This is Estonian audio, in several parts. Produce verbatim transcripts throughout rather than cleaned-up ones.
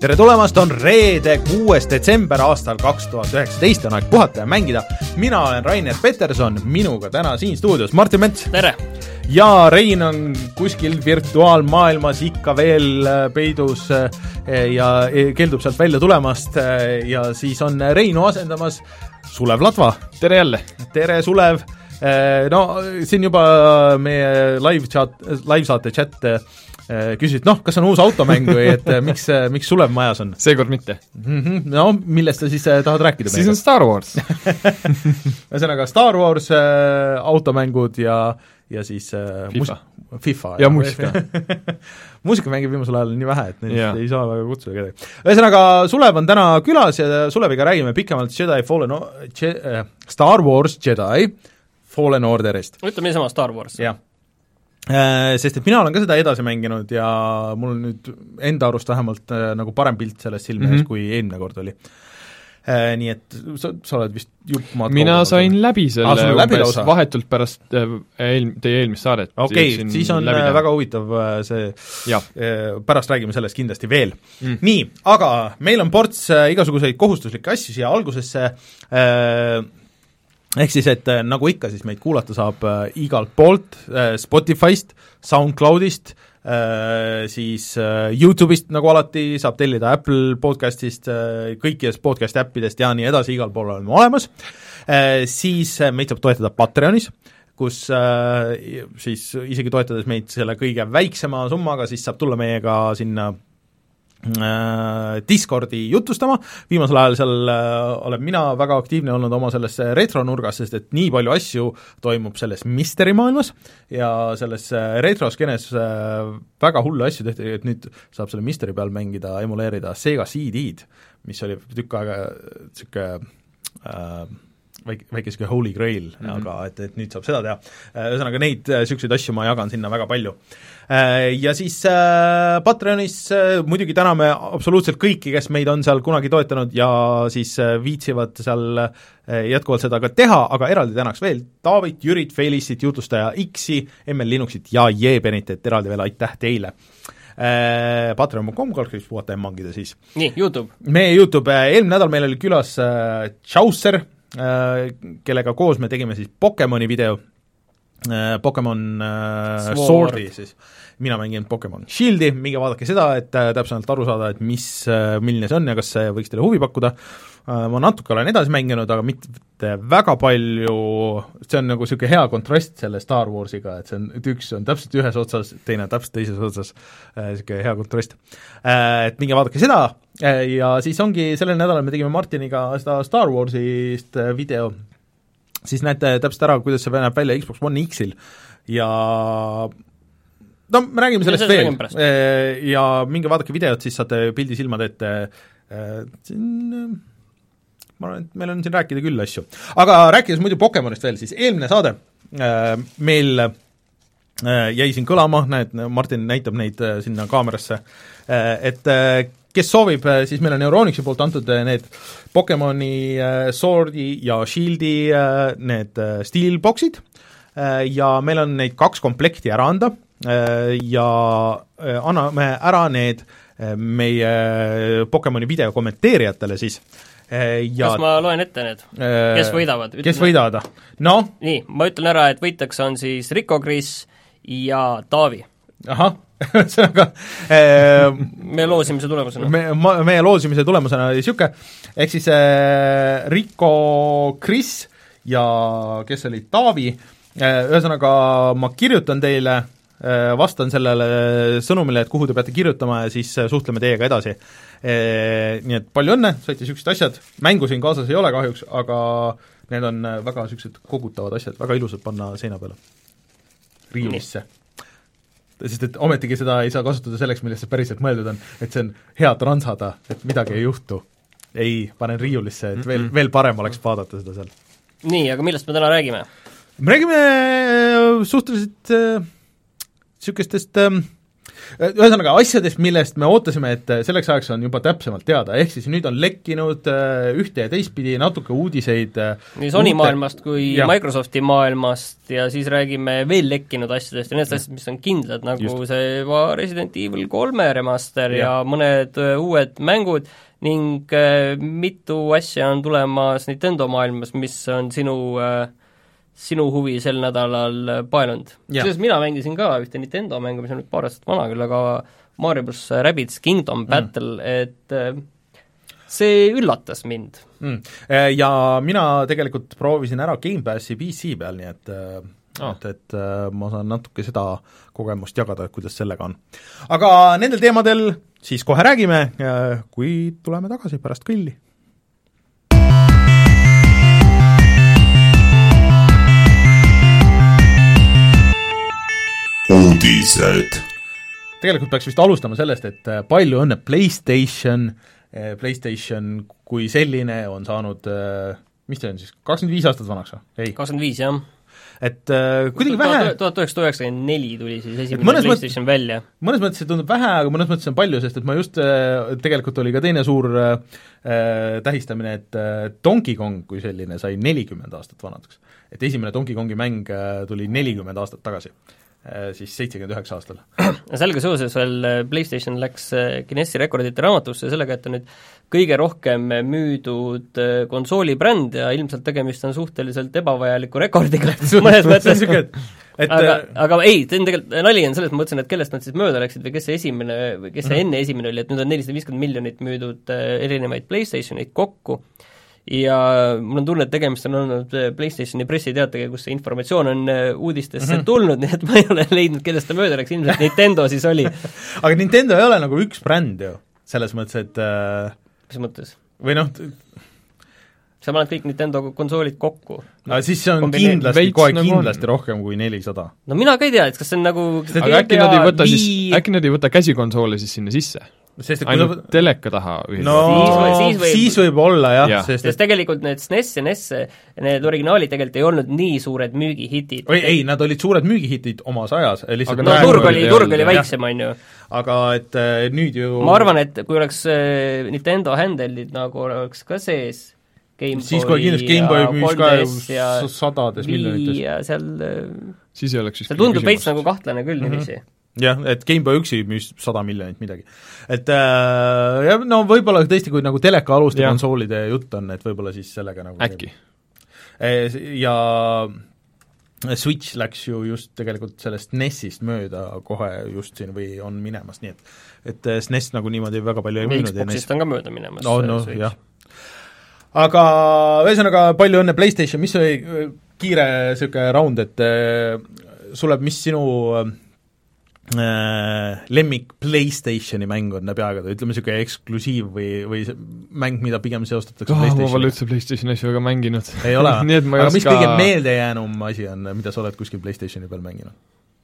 tere tulemast, on reede, kuues detsember aastal kaks tuhat üheksateist, on aeg puhata ja mängida. Mina olen Rainer Peterson, minuga täna siin stuudios Martin Mets. Tere! Ja Rein on kuskil virtuaalmaailmas ikka veel peidus ja keeldub sealt välja tulemast ja siis on Reinu asendamas Sulev Ladva. Tere jälle! Tere, Sulev! No, siin juba meie live chat, live saate chat küsid, noh, kas on uus automäng või et miks, miks Sulev majas on? Seekord mitte. Mm-hmm. No, millest sa siis tahad rääkida? Siis on Star Wars. Ühesõnaga Star Wars äh, automängud ja, ja siis äh, FIFA. Mus- FIFA. Ja muusika. muusika mängib viimasel ajal nii vähe, et neid yeah. ei saa väga kutsuda kedagi. Ühesõnaga, Sulev on täna külas ja Suleviga räägime pikemalt Jedi Fallen o- Je- äh, Star Wars Jedi Fallen Orderist. Ütleme niisama Star Wars. Jah. Äh, sest et mina olen ka seda edasi mänginud ja mul on nüüd enda arust vähemalt äh, nagu parem pilt sellest silme ees, mm -hmm. kui eelmine kord oli. Äh, nii et sa, sa oled vist jupp maad mina sain läbi selle ah, läbi umbes vahetult pärast äh, eel, teie eelmist saadet. Okei, okay, siis on läbida. Väga huvitav see, ja. Pärast räägime sellest kindlasti veel. Mm. Nii, aga meil on ports äh, igasuguseid kohustuslikke asju siia algusesse äh, ehk siis, et äh, nagu ikka, siis meid kuulata saab äh, igalt poolt, äh, Spotify'st, SoundCloud'ist, äh, siis äh, YouTube'ist, nagu alati, saab tellida Apple podcast'ist, äh, kõikidest podcast äppidest ja nii edasi, igal pool oleme olemas, äh, siis äh, meid saab toetada Patreonis, kus äh, siis isegi toetades meid selle kõige väiksema summaga, siis saab tulla meiega sinna Discordi jutustama, viimasel ajal seal olen mina väga aktiivne olnud oma selles retronurgas, sest et nii palju asju toimub selles mystery maailmas ja selles retroskenes väga hullu asju tehti, et nüüd saab selle mystery peal mängida, emuleerida Sega C D-d, mis oli tükk aega siuke äh, väike, väike siuke holy grail mm, -hmm. aga et, et nüüd saab seda teha. Ühesõnaga neid siukseid asju ma jagan sinna väga palju. Ja siis äh, Patreonis äh, muidugi täname absoluutselt kõiki, kes meid on seal kunagi toetanud ja siis äh, viitsivad seal äh, jätkuvalt seda ka teha, aga eraldi tänaks veel Taavit, Jürit, Felistit, jutlustaja X-i, M L Linuxit ja Jebenit, et eraldi veel aitäh teile. Äh, Patreon punkt com kalkriips puhata ja mangida siis. Nii, YouTube. Meie YouTube, eelmine nädal meil oli külas äh, Chaucer, äh, kellega koos me tegime siis Pokemoni video, Pokemon äh, Swordi siis, mina mängin Pokemon Shieldi, minge vaadake seda, et äh, täpselt aru saada, et mis äh,, milline see on ja kas see võiks teile huvi pakkuda. äh, ma natuke olen edasi mänginud, aga mitte väga palju, see on nagu niisugune hea kontrast selle Star Warsiga, et see on, et üks on täpselt ühes otsas, teine täpselt teises otsas, niisugune äh, hea kontrast, äh, et minge vaadake seda äh, ja siis ongi sellel nädalal me tegime Martiniga seda Star Warsist äh, video, siis näete täpselt ära, kuidas see näeb välja Xbox One X-il ja no me räägime sellest veel ja minge vaadake videot, siis saate pildi silmad ette, siin ma arvan, et meil on siin rääkida küll asju. Aga rääkides muidu Pokemonist veel, siis eelmine saade meil jäi siin kõlama, näed, Martin näitab neid sinna kaamerasse, et kes soovib, siis meil on Euronixi poolt antud need Pokemoni Swordi ja Shieldi need steelboxid ja meil on neid kaks komplekti ära anda ja anname ära need meie Pokemoni video kommenteerijatele siis. Ja kas ma loen ette need? Kes võidavad? Kes võidavad? No? Nii, ma ütlen ära, et võitjaks on siis Rico Chris ja Taavi. Ahah, ühesõnaga äh, me loosimise tulemusena. Me, ma, meie loosimise tulemusena oli siuke, ehk siis äh, Rico Chris ja kes oli Taavi, äh, ühesõnaga ma kirjutan teile, äh, vastan sellele sõnumile, et kuhu te peate kirjutama ja siis äh, suhtleme teiega edasi. Äh, nii et palju õnne, saite siuksed asjad, mängu siin kaasas ei ole kahjuks, aga need on väga siuksed kogutavad asjad, väga ilusad panna seina peale, riiulisse. Sest et ometigi seda ei saa kasutada selleks, millest see päriselt mõeldud on, et see on hea transada, et midagi ei juhtu. Ei, panen riiulisse, et veel, veel parem oleks vaadata seda seal. Nii, aga millest me täna räägime? Me räägime suhteliselt äh, niisugustest äh, ühesõnaga asjadest, millest me ootasime, et selleks ajaks on juba täpsemalt teada, ehk siis nüüd on lekkinud ühte ja teistpidi natuke uudiseid nii Sony uute... maailmast kui ja. Microsofti maailmast ja siis räägime veel lekkinud asjadest ja need asjad, mis on kindlad, nagu Just. see juba Resident Evil kolme remaster ja, ja mõned uued mängud ning äh, mitu asja on tulemas Nintendo maailmas, mis on sinu äh, sinu huvi sel nädalal paelunud. Selles mina mängisin ka ühte Nintendo mängu, mis on nüüd paar aastat vana küll, aga Mario pluss Rabbids Kingdom Battle mm., et see üllatas mind mm.. Ja mina tegelikult proovisin ära Gamepassi P C peal, nii et oh. et, et ma saan natuke seda kogemust jagada, et kuidas sellega on. Aga nendel teemadel siis kohe räägime, kui tuleme tagasi pärast kõlli. uudised. Tegelikult peaks vist alustama sellest, et palju õnne PlayStation, PlayStation kui selline on saanud, mis see on siis, kakskümmend viis aastat vanaks või? Ei. kakskümmend viis, jah. Et kuidagi vähe tuhat üheksasada üheksakümmend neli tuli siis esimene PlayStation mõt... välja. Mõnes mõttes see tundub vähe, aga mõnes mõttes on palju, sest et ma just, tegelikult oli ka teine suur äh, tähistamine, et äh, Donkey Kong kui selline sai nelikümmend aastat vanatuks. Et esimene Donkey Kongi mäng äh, tuli nelikümmend aastat tagasi. Siis seitsekümmend üheksa aastal. Sellega seoses veel PlayStation läks Guinessi rekordite raamatusse sellega, et on nüüd kõige rohkem müüdud konsoolibränd ja ilmselt tegemist on suhteliselt ebavajaliku rekordiga mõnes mõttes. Et aga, aga ei, tegelikult nali on selles, ma mõtlesin, et kellest nad siis mööda läksid või kes see esimene, või kes see enne esimene oli, et nüüd on nelisada viiskümmend miljonit müüdud erinevaid PlayStationid kokku ja mul on tunne, et tegemist on olnud PlayStationi pressiteatega, kus see informatsioon on uudistesse mm-hmm. tulnud, nii et ma ei ole leidnud, kellest ta mööda läks, ilmselt Nintendo siis oli. Aga Nintendo ei ole nagu üks bränd ju, selles mõttes, et äh... mis mõttes? Või noh, sa paned kõik Nintendo konsoolid kokku. No siis see on kindlasti, kohe nagu kindlasti on. Rohkem kui nelisada. No mina ka ei tea, et kas see on nagu aga äkki nad ei võta siis, äkki nad ei võta käsikonsoole siis sinna sisse? Sest, ainult kui... teleka taha ühiselt. No siis, või, siis, võib... siis võib olla jah ja. Sest, sest tegelikult need S N E S ja N E S, need originaalid tegelikult ei olnud nii suured müügihitid. Või ei, nad olid suured müügihitid omas ajas. Aga no turg oli, turg oli väiksem, on ju. Aga et äh, nüüd ju ma arvan, et kui oleks äh, Nintendo handle'id nagu oleks ka sees Game siis kui kindlasti Game Boy müüs ka ja sadades miljonites. Ja seal siis ei oleks siis seal tundub veits nagu kahtlane küll mm-hmm. niiviisi. Jah, et Game Boy üksi müüs sada miljonit midagi. Et äh, ja, no võib-olla tõesti, kui nagu teleka aluste konsoolide jutt on, et võib-olla siis sellega nagu äkki. Ja Switch läks ju just tegelikult sellest N E S-ist mööda kohe just siin või on minemas, nii et et S N E S nagu niimoodi väga palju ei müünud. Xboxist on ka mööda minemas. No, no jah. Aga ühesõnaga palju õnne PlayStation, mis oli kiire niisugune round, et sul mis sinu Äh, lemmik PlayStationi mäng on läbi aegade, ütleme niisugune eksklusiiv või, või mäng, mida pigem seostatakse oh, PlayStationi. Ma pole üldse PlayStationi asju väga mänginud. Ei ole, aga mis ka... kõige meeldejäänum asi on, mida sa oled kuskil PlayStationi peal mänginud?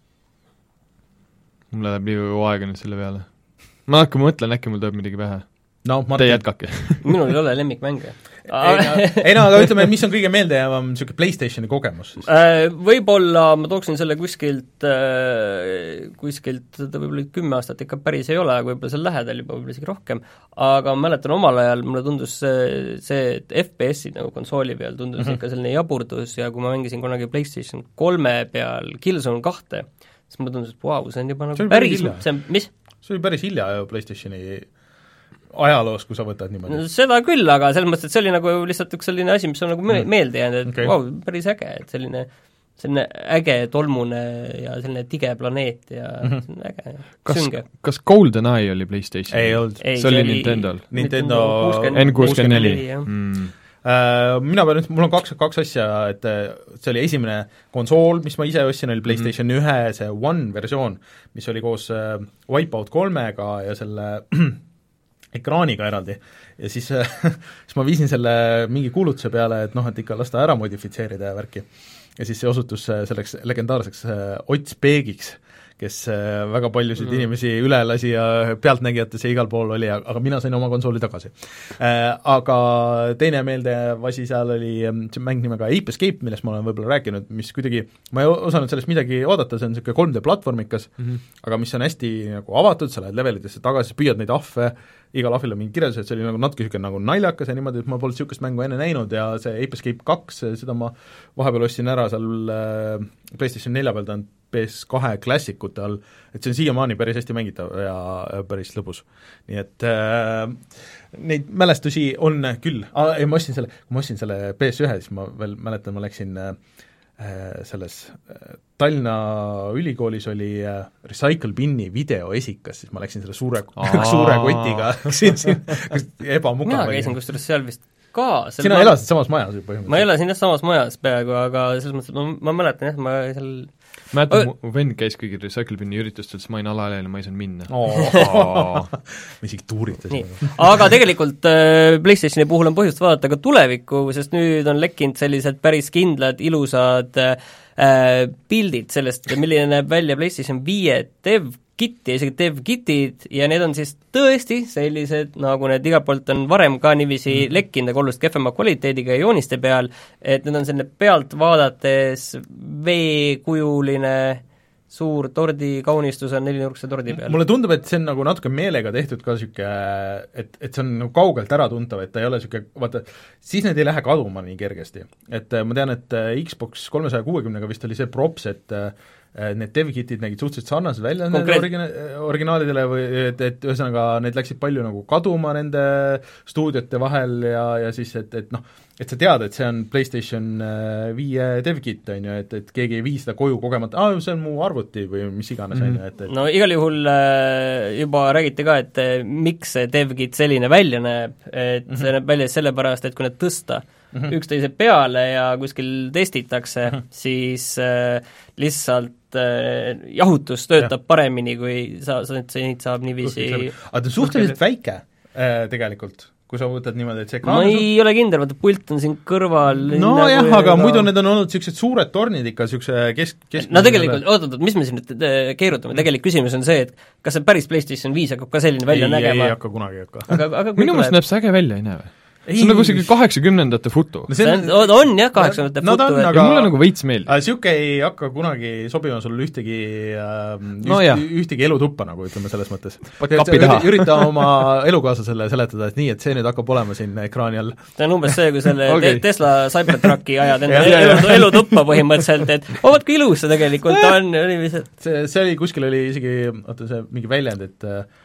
Mul läheb nii aega nüüd selle peale. Ma hakka mõtlen, äkki mul tuleb midagi pähe. No, Martin. Te jätkake. Minul ei ole lemmikmänge. ei, no, ei no, aga ütleme, mis on kõige meeldejäävam niisugune PlayStationi kogemus siis? Võib-olla ma tooksin selle kuskilt, kuskilt, ta võib-olla kümme aastat ikka päris ei ole, aga võib-olla seal lähedal juba võib-olla isegi rohkem, aga ma mäletan omal ajal, mulle tundus see, see et F P S-id nagu konsooli peal tundus mm-hmm. ikka selline jaburdus ja kui ma mängisin kunagi PlayStation kolme peal Killzone kahte, siis mulle tundus, et vau, see on juba nagu päris, see on, mis? See oli päris hilja ju PlayStationi ajaloos, kui sa võtad niimoodi? No, seda küll, aga selles mõttes, et see oli nagu lihtsalt üks selline asi, mis on nagu me- meelde jäänud, et okay. Vau, päris äge, et selline selline äge tolmune ja selline tige planeet ja mm-hmm. see on äge ja kas, sünge. Kas GoldenEye oli PlayStation? Ei olnud. See, see oli Nintendo'l? Nintendo N kuuskümmend neli mm. Uh, mina pean nüüd, mul on kaks, kaks asja, et see oli esimene konsool, mis ma ise ostsin, oli PlayStation mm. ühe, see One versioon, mis oli koos uh, Wipeout kolmega ja selle ekraaniga eraldi ja siis, siis ma viisin selle mingi kuulutuse peale, et noh, et ikka lasta ära modifitseerida ja värki. Ja siis see osutus selleks legendaarseks Ott Speegiks, kes väga paljusid mm. inimesi üle lasi ja pealtnägijates ja igal pool oli, aga mina sain oma konsooli tagasi. Aga teine meeldev asi seal oli see mäng nimega Ape Escape, millest ma olen võib-olla rääkinud, mis kuidagi, ma ei osanud sellest midagi oodata, see on niisugune kolm D platvormikas mm, -hmm. aga mis on hästi nagu avatud, sa lähed levelitesse tagasi, püüad neid ahve, igal ahvil on mingi kirjeldus, et see oli nagu natuke niisugune nagu naljakas ja niimoodi, et ma polnud niisugust mängu enne näinud ja see Ape Escape kaks, seda ma vahepeal ostsin ära seal PlayStation nelja peal, ta on P S kahe klassikute all, et see on siiamaani päris hästi mängitav ja päris lõbus. Nii et äh, neid mälestusi on küll ah,, ei ma ostsin selle, kui ma ostsin selle P S ühe, siis ma veel mäletan, ma läksin äh, selles äh, Tallinna ülikoolis oli äh, Recycle Binni videoesikas, siis ma läksin selle suure, suure kotiga ebamugav. mina käisin kusjuures seal vist ka. Sina ma... elasid samas majas ju põhimõtteliselt? ma elasin jah samas majas peaaegu, aga selles mõttes, et ma, ma mäletan jah, ma seal mäletan, mu vend käis kõigil Recycle Binni üritustel, siis ma olin alaealine, ma ei saanud minna oh. me isegi tuuritasin. Aga tegelikult äh, PlayStationi puhul on põhjust vaadata ka tulevikku, sest nüüd on lekkinud sellised päris kindlad, ilusad äh, pildid sellest, milline näeb välja PlayStation viie dev-kit ja isegi dev-kitid ja need on siis tõesti sellised, nagu need igalt poolt on varem ka niiviisi mm. lekkinud, aga oluliselt kehvema kvaliteediga ja jooniste peal, et need on selline pealt vaadates veekujuline suur tordikaunistus on nelinurkse tordi peal. Mulle tundub, et see on nagu natuke meelega tehtud ka niisugune, et, et see on nagu kaugelt ära tuntav, et ta ei ole niisugune, vaata, siis need ei lähe kaduma nii kergesti. Et ma tean, et Xbox kolmesaja kuuekümnega vist oli see props, et need dev-kitid nägid suhteliselt sarnased välja nende origina-, originaalidele või et, et ühesõnaga need läksid palju nagu kaduma nende stuudiote vahel ja, ja siis, et, et noh, et sa tead, et see on PlayStation viie dev-kit, on ju, et, et keegi ei vii seda koju kogemata, aa, see on mu arvuti või mis iganes, on ju, et, et no igal juhul juba räägiti ka, et miks see dev-kit selline välja näeb, et mm -hmm. see näeb välja sellepärast, et kui need tõsta mm -hmm. üksteise peale ja kuskil testitakse mm, -hmm. siis äh, lihtsalt äh, jahutus töötab ja. paremini, kui sa, sa, sa neid saab niiviisi aga ta on suhteliselt väike äh, tegelikult, kui sa võtad niimoodi, et see ma ei suht... ole kindel, vaata pult on siin kõrval no nagu jah, aga ka... muidu need on olnud niisugused suured tornid ikka, niisuguse kesk, kesk no tegelikult, oot-oot, mis me siin nüüd keerutame, tegelik küsimus on see, et kas see päris PlayStation viis hakkab ka selline välja ei, nägema? ei hakka kunagi hakka. aga, aga minu meelest näeb see äge välja, ei näe või? see on nagu isegi kaheksakümnendate foto no. see on, on jah, kaheksakümnendate no, foto, et aga... mulle nagu veits meeldib. Niisugune ei hakka kunagi sobima sul ühtegi äh, no, üht, ühtegi elutuppa, nagu ütleme selles mõttes. ürita oma elukaaslasele seletada, et nii, et see nüüd hakkab olema siin ekraani all. see on umbes see, kui selle okay. Tesla Cybertrucki ajad enda elu, elutuppa põhimõtteliselt, et oh, vaat kui ilus see tegelikult on. see, see oli, kuskil oli isegi, oota, see mingi väljend, et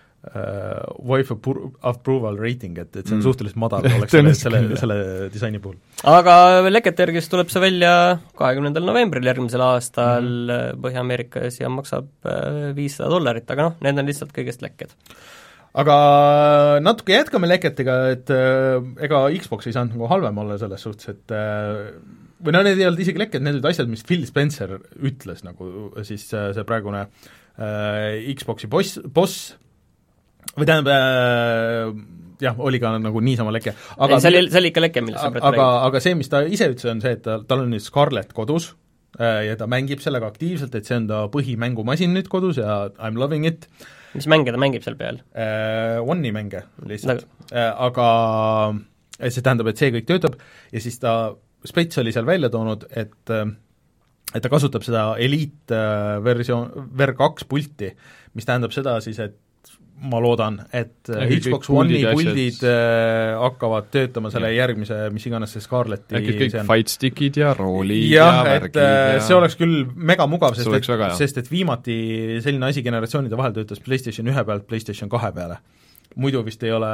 Uh, wife approval rating, et, et see on mm. suhteliselt madal oleks selle, selle, selle disaini puhul. Aga lekete järgis tuleb see välja kahekümnendal novembril järgmisel aastal mm. Põhja-Ameerikas ja maksab viissada dollarit, aga noh, need on lihtsalt kõigest lekked. Aga natuke jätkame leketega, et äh, ega Xbox ei saanud nagu halvem olla selles suhtes, et äh, või no need ei olnud isegi lekked, need olid asjad, mis Phil Spencer ütles, nagu siis äh, see praegune äh, Xboxi boss, boss või tähendab äh, jah, oli ka nagu niisama leke. Aga, see, oli, see oli ikka leke, millest sa praegu aga, aga see, mis ta ise ütles, on see, et ta, tal on nüüd Scarlett kodus äh, ja ta mängib sellega aktiivselt, et see on ta põhimängumasin nüüd kodus ja I m loving it. Mis mänge ta mängib seal peal? Äh, One'i mänge lihtsalt no. äh, aga see tähendab, et see kõik töötab ja siis ta, Spets oli seal välja toonud, et et ta kasutab seda Elite versioon, ver kaks pulti, mis tähendab seda siis, et ma loodan, et ja Xbox One'i puldid äh, hakkavad töötama selle ja. järgmise, mis iganes see Scarletti äkki kõik fightstickid ja roolid ja, ja värgid ja et, see oleks küll mega mugav, sest, et, väga, sest et viimati selline asi generatsioonide vahel töötas PlayStation ühe pealt PlayStation kahe peale. Muidu vist ei ole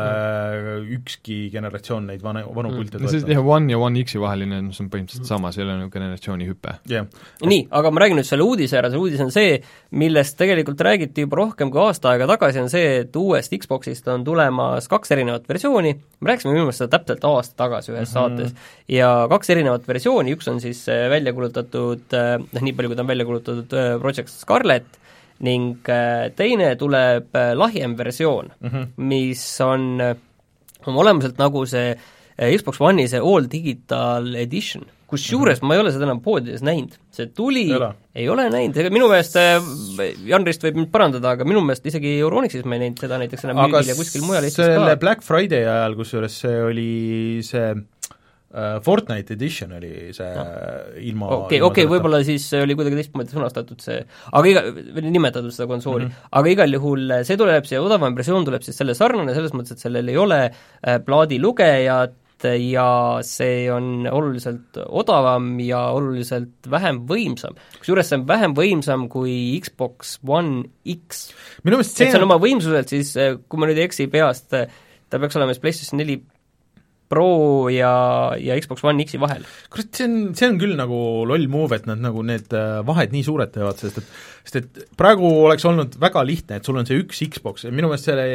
ükski generatsioon neid vana, vanu pilte mm. toetanud. jah, One ja One X-i vaheline, see on põhimõtteliselt sama, see ei ole nagu generatsiooni hüpe. Yeah. nii, aga ma räägin nüüd selle uudise ära, see uudis on see, millest tegelikult räägiti juba rohkem kui aasta aega tagasi, on see, et uuest Xboxist on tulemas kaks erinevat versiooni, me rääkisime minu meelest seda täpselt aasta tagasi ühes mm-hmm. saates, ja kaks erinevat versiooni, üks on siis välja kuulutatud, noh nii palju, kui ta on välja kuulutatud Project Scarlett, ning teine tuleb lahjem versioon mm-hmm., mis on oma olemuselt nagu see Xbox One'i see All Digital Edition, kusjuures mm-hmm. ma ei ole seda enam poodides näinud, see tuli, ei ole, ei ole näinud, minu meelest, Jan Rist võib mind parandada, aga minu meelest isegi Euronixis ma ei näinud seda näiteks enam müügil ja kuskil mujal Eestis ka. selle Black Friday ajal, kusjuures see oli see uh, Fortnite edition oli see no. ilma okei, okei, võib-olla siis oli kuidagi teistmoodi sõnastatud see, aga iga, või nimetatud seda konsooli mm, -hmm. aga igal juhul see tuleb, see odavam versioon tuleb siis selle sarnane, selles mõttes, et sellel ei ole äh, plaadilugejat ja see on oluliselt odavam ja oluliselt vähem võimsam. Kusjuures see on vähem võimsam kui Xbox One X. Minu meelest see et see on oma võimsuselt siis, kui ma nüüd ei eksi peast, ta peaks olema PlayStation neli Pro ja, ja Xbox One X-i vahel. Kurat, see on, see on küll nagu loll move, et nad nagu need vahed nii suured teevad, sest et, sest et praegu oleks olnud väga lihtne, et sul on see üks Xbox ja minu meelest selle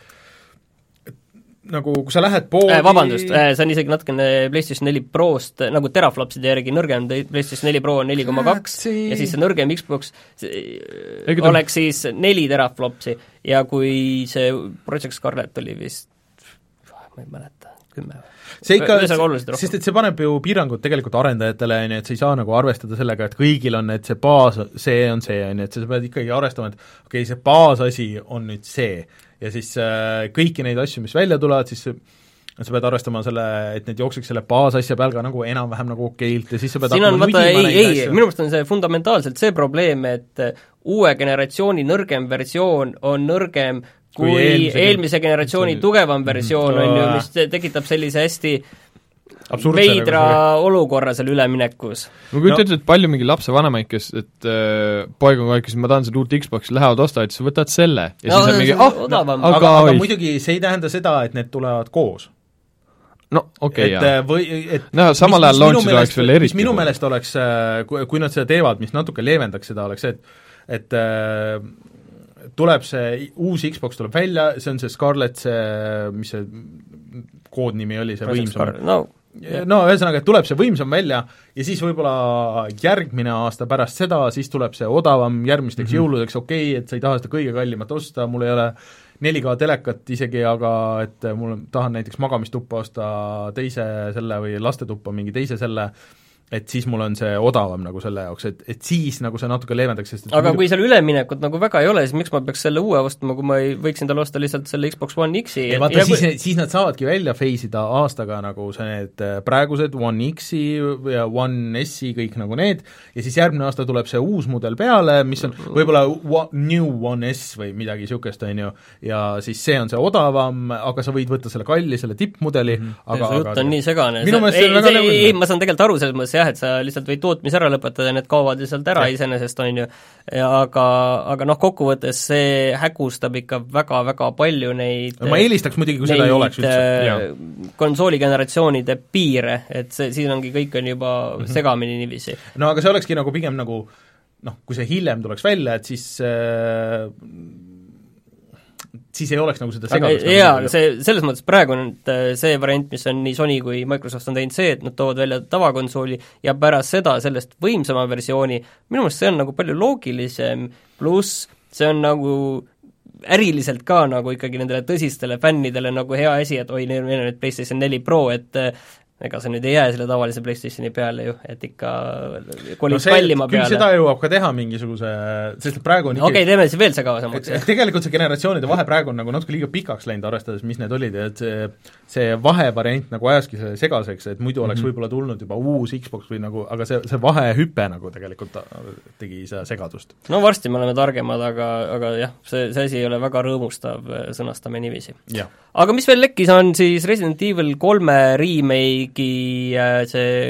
nagu kui sa lähed poodi äh, vabandust äh,, see on isegi natukene PlayStation neli Prost, nagu teraflopside järgi nõrgem PlayStation neli Pro on neli koma kaks ja siis see nõrgem Xbox see, oleks siis neli teraflopsi ja kui see Project Scarlet oli vist, ma ei mäleta, kümme see ikka, sest et see paneb ju piirangud tegelikult arendajatele, on ju, et sa ei saa nagu arvestada sellega, et kõigil on, et see baas, see on see, on ju, et sa pead ikkagi arvestama, et okei okay,, see baasasi on nüüd see ja siis äh, kõiki neid asju, mis välja tulevad, siis sa pead arvestama selle, et need jookseks selle baasasja peal ka nagu enam-vähem nagu okeilt ja siis sa pead siin on vaata, ei, ei, minu meelest on see fundamentaalselt see probleem, et uue generatsiooni nõrgem versioon on nõrgem kui, kui eelmise, eelmise generatsiooni tugevam versioon on ju, mis tekitab sellise hästi veidra olukorra seal üleminekus. ma kujutan ette, et palju mingi lapse vanemaid, kes, et äh, poeg on kogu aeg, ma tahan seda uut Xboxi, lähevad ostavad, siis võtad selle ja no, siis on mingi, ah, no, aga, aga, aga muidugi see ei tähenda seda, et need tulevad koos. no okei okay,, jaa. või, et no samal ajal launch'id oleks veel eriti. mis minu meelest oleks, kui, kui nad seda teevad, mis natuke leevendaks seda, oleks see, et et äh, tuleb see uus Xbox tuleb välja, see on see Scarlett, see, mis see koodnimi oli, see võimsam no, no ühesõnaga, et tuleb see võimsam välja ja siis võib-olla järgmine aasta pärast seda, siis tuleb see odavam järgmisteks mm -hmm. jõuludeks, okei okay,, et sa ei taha seda kõige kallimat osta, mul ei ole neli K telekat isegi, aga et mul tahan näiteks magamistuppa osta teise selle või lastetuppa mingi teise selle, et siis mul on see odavam nagu selle jaoks, et, et siis nagu see natuke leevendaks, sest aga muidu... kui seal üleminekut nagu väga ei ole, siis miks ma peaks selle uue ostma, kui ma ei võiksin talle osta lihtsalt selle Xbox One X-i ja vaata, siis, kui... siis nad saavadki välja face ida aastaga nagu see need praegused One X-i ja One S-i, kõik nagu need, ja siis järgmine aasta tuleb see uus mudel peale, mis on võib-olla New One S või midagi niisugust, on ju, ja siis see on see odavam, aga sa võid võtta selle kalli, selle tippmudeli mm, -hmm. aga see jutt on nii segane, ei, ei, ma saan tegelikult aru selles mõttes jah, et sa lihtsalt võid tootmise ära lõpetada ja need kaovad lihtsalt ära iseenesest, on ju, aga, aga noh, kokkuvõttes see hägustab ikka väga-väga palju neid ma eelistaks muidugi, kui seda ei oleks üldse. konsooligeneratsioonide piire, et see, siin ongi, kõik on juba mm -hmm. segamini niiviisi. no aga see olekski nagu pigem nagu noh, kui see hiljem tuleks välja, et siis äh, siis ei oleks nagu seda segadust. Jaa, aga see, selles mõttes praegu on see variant, mis on nii Sony kui Microsoft on teinud see, et nad toovad välja tavakonsooli ja pärast seda sellest võimsama versiooni, minu meelest see on nagu palju loogilisem, pluss see on nagu äriliselt ka nagu ikkagi nendele tõsistele fännidele nagu hea asi, et oi, neil on nüüd PlayStation neli Pro, et ega see nüüd ei jää selle tavalise PlayStationi peale ju, et ikka kolib no kallima peale. Küll seda jõuab ka teha mingisuguse, sest praegu on okei okay, teeme siis veel segavasemaks. Tegelikult see generatsioonide vahe praegu on nagu natuke liiga pikaks läinud, arvestades, mis need olid, et see, see vahevariant nagu ajaski see segaseks, et muidu oleks mm -hmm. võib-olla tulnud juba uus Xbox või nagu, aga see, see vahehüpe nagu tegelikult tegi seda segadust. no varsti me oleme targemad, aga, aga jah, see, see asi ei ole väga rõõmustav, sõnastame niiviisi. aga mis veel lekkis, on siis Resident Evil kolme remake see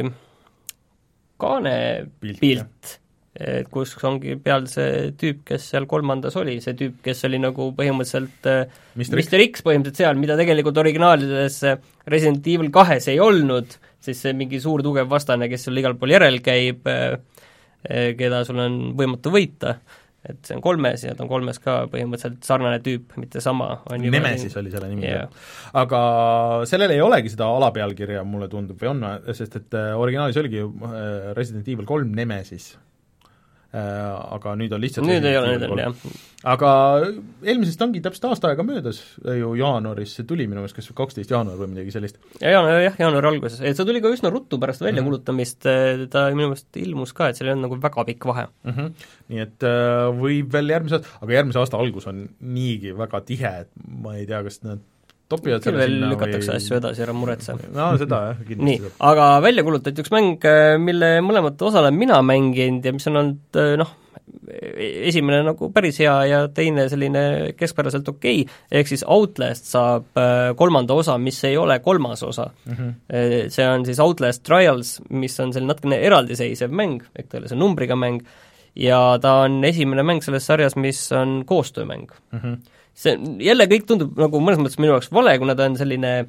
kaane pilt, pilt, et kus ongi peal see tüüp, kes seal kolmandas oli, see tüüp, kes oli nagu põhimõtteliselt mister X põhimõtteliselt seal, mida tegelikult originaalides Resident Evil kahes ei olnud, siis see mingi suur tugev vastane, kes sul igal pool järel käib, keda sul on võimatu võita, et see on kolmes ja ta on kolmes ka põhimõtteliselt sarnane tüüp, mitte sama. Nemesis oli selle nimi yeah.. aga sellel ei olegi seda alapealkirja, mulle tundub, või on, sest et originaalis oligi ju Resident Evil kolm Nemesis. aga nüüd on lihtsalt nüüd ei ole, nüüd on, jah. Aga eelmisest ongi täpselt aasta aega möödas ju jaanuaris, see tuli minu meelest kas kaksteist jaanuar või midagi sellist. ja jaanuar, jah, jaanuari alguses, et see tuli ka üsna ruttu pärast väljakuulutamist, ta minu meelest ilmus ka, et seal on nagu väga pikk vahe. Mm -hmm. Nii et äh, võib veel järgmise aasta, aga järgmise aasta algus on niigi väga tihe, et ma ei tea, kas nad topivad küll veel lükatakse või... asju edasi, ära muretse. no seda jah, kindlasti. nii, aga välja kuulutati üks mäng, mille mõlemat osa olen mina mänginud ja mis on olnud noh, esimene nagu päris hea ja teine selline keskpäraselt okei okay., ehk siis Outlast saab kolmanda osa, mis ei ole kolmas osa mm. -hmm. See on siis Outlast Trials, mis on selline natukene eraldiseisev mäng, ehk tõele see numbriga mäng, ja ta on esimene mäng selles sarjas, mis on koostöömäng mm. -hmm. see jälle kõik tundub nagu mõnes mõttes minu jaoks vale, kuna ta on selline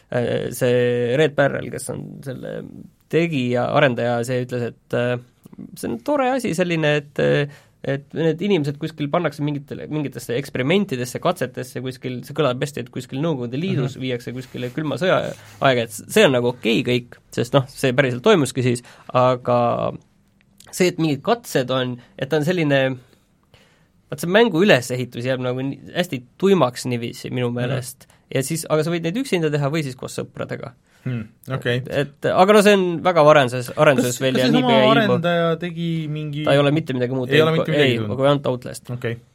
see Red Barrel, kes on selle tegija, arendaja, see ütles, et see on tore asi selline, et et need inimesed kuskil pannakse mingitele, mingitesse eksperimentidesse, katsetesse kuskil, see kõlab hästi, et kuskil Nõukogude Liidus mm -hmm. viiakse kuskile külma sõja aega, et see on nagu okei okay kõik, sest noh, see päriselt toimuski siis, aga see, et mingid katsed on, et ta on selline, vaat see mängu ülesehitus jääb nagu nii, hästi tuimaks niiviisi minu meelest mm, -hmm. ja siis, aga sa võid neid üksinda teha või siis koos sõpradega hmm,. Okay. et, et aga no see on väga arenduses, arenduses veel ja nii pea ilmu. arendaja tegi mingi ta ei ole mitte midagi muud ei ole mitte midagi ei, aga ainult Outlast. okei okay.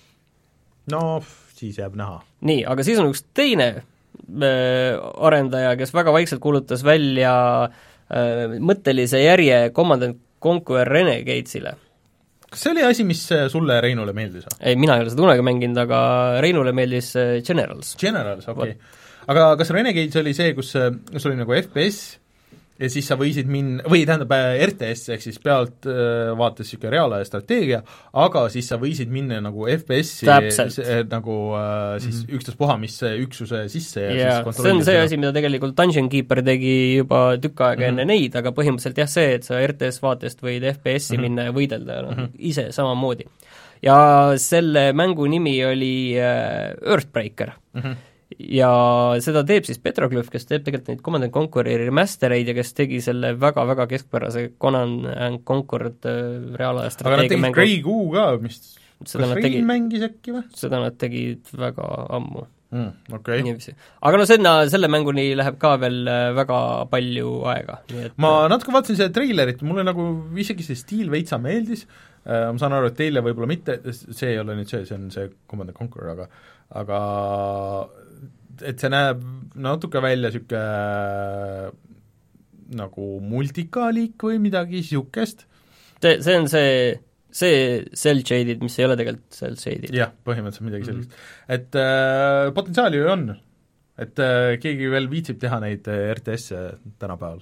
No siis jääb näha. nii, aga siis on üks teine äh, arendaja, kes väga vaikselt kuulutas välja äh, mõttelise järje Command and Conquer Renegadesile. Kas see oli asi, mis sulle Reinule meeldis? ei, mina ei ole seda kunagi mänginud, aga Reinule meeldis Generals. Generals, okei okay. Aga kas Renegades oli see, kus, kus oli nagu F P S ja siis sa võisid minna, või tähendab R T S, ehk siis pealt äh, vaates niisugune reaalaja strateegia, aga siis sa võisid minna nagu F P S-i nagu äh, siis mm -hmm. ükstaspuha, mis üksuse sisse ja yeah, siis see on see asi, mida tegelikult Dungeon Keeper tegi juba tükk aega mm -hmm. enne neid, aga põhimõtteliselt jah, see, et sa R T S-vaatest võid F P S-i mm -hmm. minna ja võidelda no, mm -hmm. ise samamoodi. ja selle mängu nimi oli äh, Earthbreaker mm. -hmm. ja seda teeb siis Petroglyph, kes teeb tegelikult neid Command and Conquer'i remastereid ja kes tegi selle väga-väga keskpärase Command and Conquer reaalaja strateegia mängu. aga nad tegid Grey Goo ka, mis seda kas Rein mängis äkki või? seda nad tegid väga ammu mm,. Okay. aga no sinna, selle mänguni läheb ka veel väga palju aega. Et... ma natuke vaatasin seda treilerit, mulle nagu isegi see stiil veitsa meeldis, ma saan aru, et teile võib-olla mitte, see ei ole nüüd see, see on see Command and Conquer, aga aga et see näeb natuke välja niisugune nagu multikaliik või midagi niisugust. see, see on see, see cel-shaded, mis ei ole tegelikult cel-shaded. jah, põhimõtteliselt midagi sellist mm. -hmm. et äh, potentsiaali ju on, et äh, keegi veel viitsib teha neid R T S-e tänapäeval.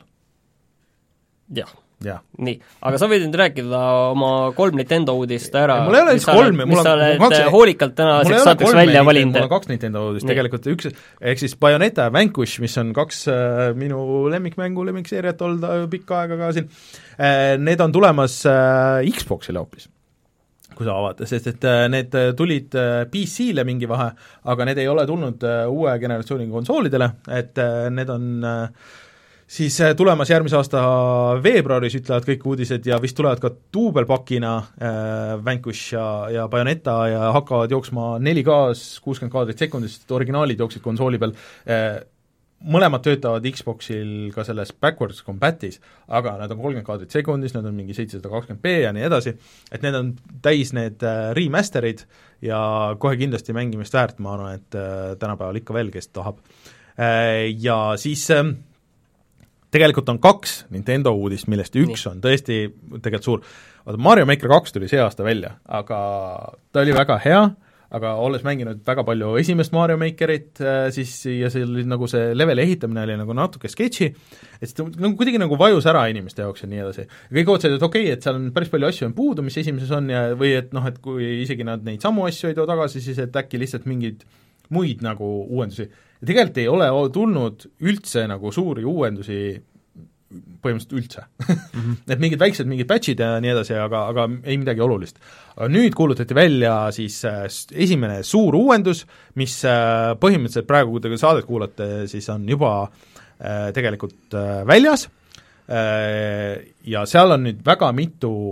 jah Ja. nii, aga sa võid nüüd rääkida oma kolm Nintendo uudist ära, mul ei ole üldse kolm, mis sa oled kaks... hoolikalt tänaseks saateks välja valinud. mul on kaks Nintendo uudist nii. Tegelikult, üks, ehk siis Bayonetta ja Vanquish, mis on kaks äh, minu lemmikmängu, lemmikseeriat olnud pikka aega ka siin, äh, need on tulemas äh, Xboxile hoopis, kui sa avad, sest et äh, need tulid äh, P C-le mingi vahe, aga need ei ole tulnud äh, uue generatsiooni konsoolidele, et äh, need on äh, siis tulemas järgmise aasta veebruaris, ütlevad kõik uudised, ja vist tulevad ka duubelpakina äh, Vanquish ja, ja Bayonetta ja hakkavad jooksma neli K-s kuuskümmend kaadrit sekundis, originaalid jooksid konsooli peal äh,, mõlemad töötavad Xboxil ka selles backwards compat'is, aga nad on kolmkümmend kaadrit sekundis, nad on mingi seitsesada kakskümmend p ja nii edasi, et need on täis need äh, remasterid ja kohe kindlasti mängimist väärt, ma arvan, et äh, tänapäeval ikka veel, kes tahab äh,. Ja siis äh, tegelikult on kaks Nintendo uudist, millest üks on tõesti tegelikult suur. Vaata, Mario Maker kaks tuli see aasta välja, aga ta oli väga hea, aga olles mänginud väga palju esimest Mario Makerit, siis ja see oli nagu see level ehitamine oli nagu natuke sketši, et see nagu kuidagi nagu vajus ära inimeste jaoks ja nii edasi. ja kõik ootasid, et okei okay,, et seal on päris palju asju on puudu, mis esimeses on ja või et noh, et kui isegi nad neid samu asju ei too tagasi, siis et äkki lihtsalt mingeid muid nagu uuendusi. ja tegelikult ei ole tulnud üldse nagu suuri uuendusi põhimõtteliselt üldse mm. -hmm. et mingid väiksed, mingid patchid ja nii edasi, aga, aga ei midagi olulist. aga nüüd kuulutati välja siis äh, esimene suur uuendus, mis äh, põhimõtteliselt praegu, kui te saadet kuulate, siis on juba äh, tegelikult äh, väljas äh, ja seal on nüüd väga mitu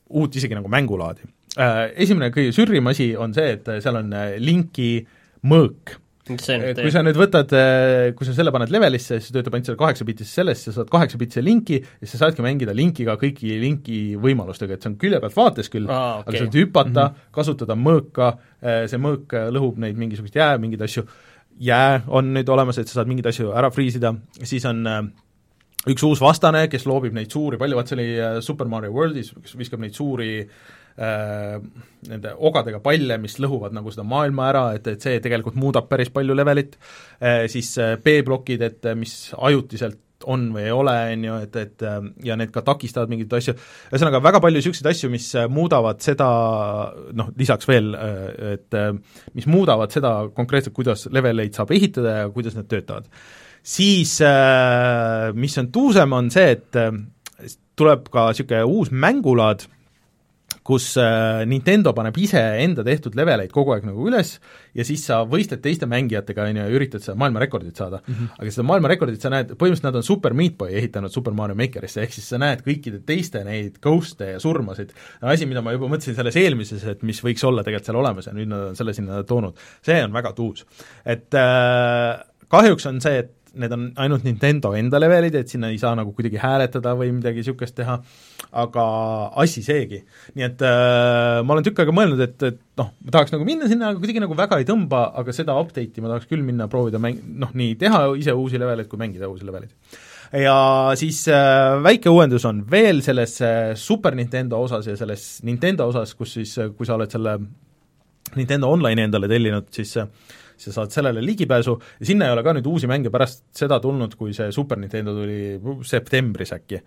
uut isegi nagu mängulaadi. Esimene kõige sürrim asi on see, et seal on linki mõõk. kui sa nüüd võtad, kui sa selle paned levelisse, siis töötab ainult selle kaheksa bitisse sellest, sa saad kaheksa bitisse linki ja sa saadki mängida linkiga kõiki linki võimalustega, et see on külje pealt vaates küll, ah, okay. aga sa saad hüpata mm, -hmm. kasutada mõõka, see mõõk lõhub neid mingisugust jää, mingeid asju, jää on nüüd olemas, et sa saad mingeid asju ära friisida, siis on üks uus vastane, kes loobib neid suuri, palju, vaat see oli Super Mario Worldis, kes viskab neid suuri äh, nende ogadega palle, mis lõhuvad nagu seda maailma ära, et, et see tegelikult muudab päris palju levelit äh,, siis B-plokid, et mis ajutiselt on või ei ole, on ju, et, et ja need ka takistavad mingeid asju, ühesõnaga väga palju niisuguseid asju, mis muudavad seda, noh, lisaks veel, et mis muudavad seda konkreetselt, kuidas leveleid saab ehitada ja kuidas need töötavad. Siis mis on tuusem, on see, et tuleb ka niisugune uus mängulaad, kus Nintendo paneb ise enda tehtud leveleid kogu aeg nagu üles ja siis sa võistled teiste mängijatega ja üritad seda maailmarekordit saada mm. -hmm. Aga seda maailmarekordit sa näed, põhimõtteliselt nad on Super Meat Boy ehitanud Super Mario Makerisse, ehk siis sa näed kõikide teiste neid ghost'e ja surmasid. Asi, mida ma juba mõtlesin selles eelmises, et mis võiks olla tegelikult seal olemas ja nüüd nad on selle sinna toonud. See on väga tuus. Et äh, kahjuks on see, et need on ainult Nintendo enda levelid, et sinna ei saa nagu kuidagi hääletada või midagi niisugust teha, aga asi seegi. Nii et äh, ma olen tükk aega mõelnud, et, et noh, ma tahaks nagu minna sinna, aga kuidagi nagu väga ei tõmba, aga seda update'i ma tahaks küll minna proovida mäng-, noh, nii teha ise uusi leveleid, kui mängida uusi leveleid. Ja siis äh, väike uuendus on veel selles äh, Super Nintendo osas ja selles Nintendo osas, kus siis, kui sa oled selle Nintendo Online'i endale tellinud, siis äh, sa saad sellele ligipääsu ja sinna ei ole ka nüüd uusi mänge pärast seda tulnud, kui see Super Nintendo tuli septembris äkki.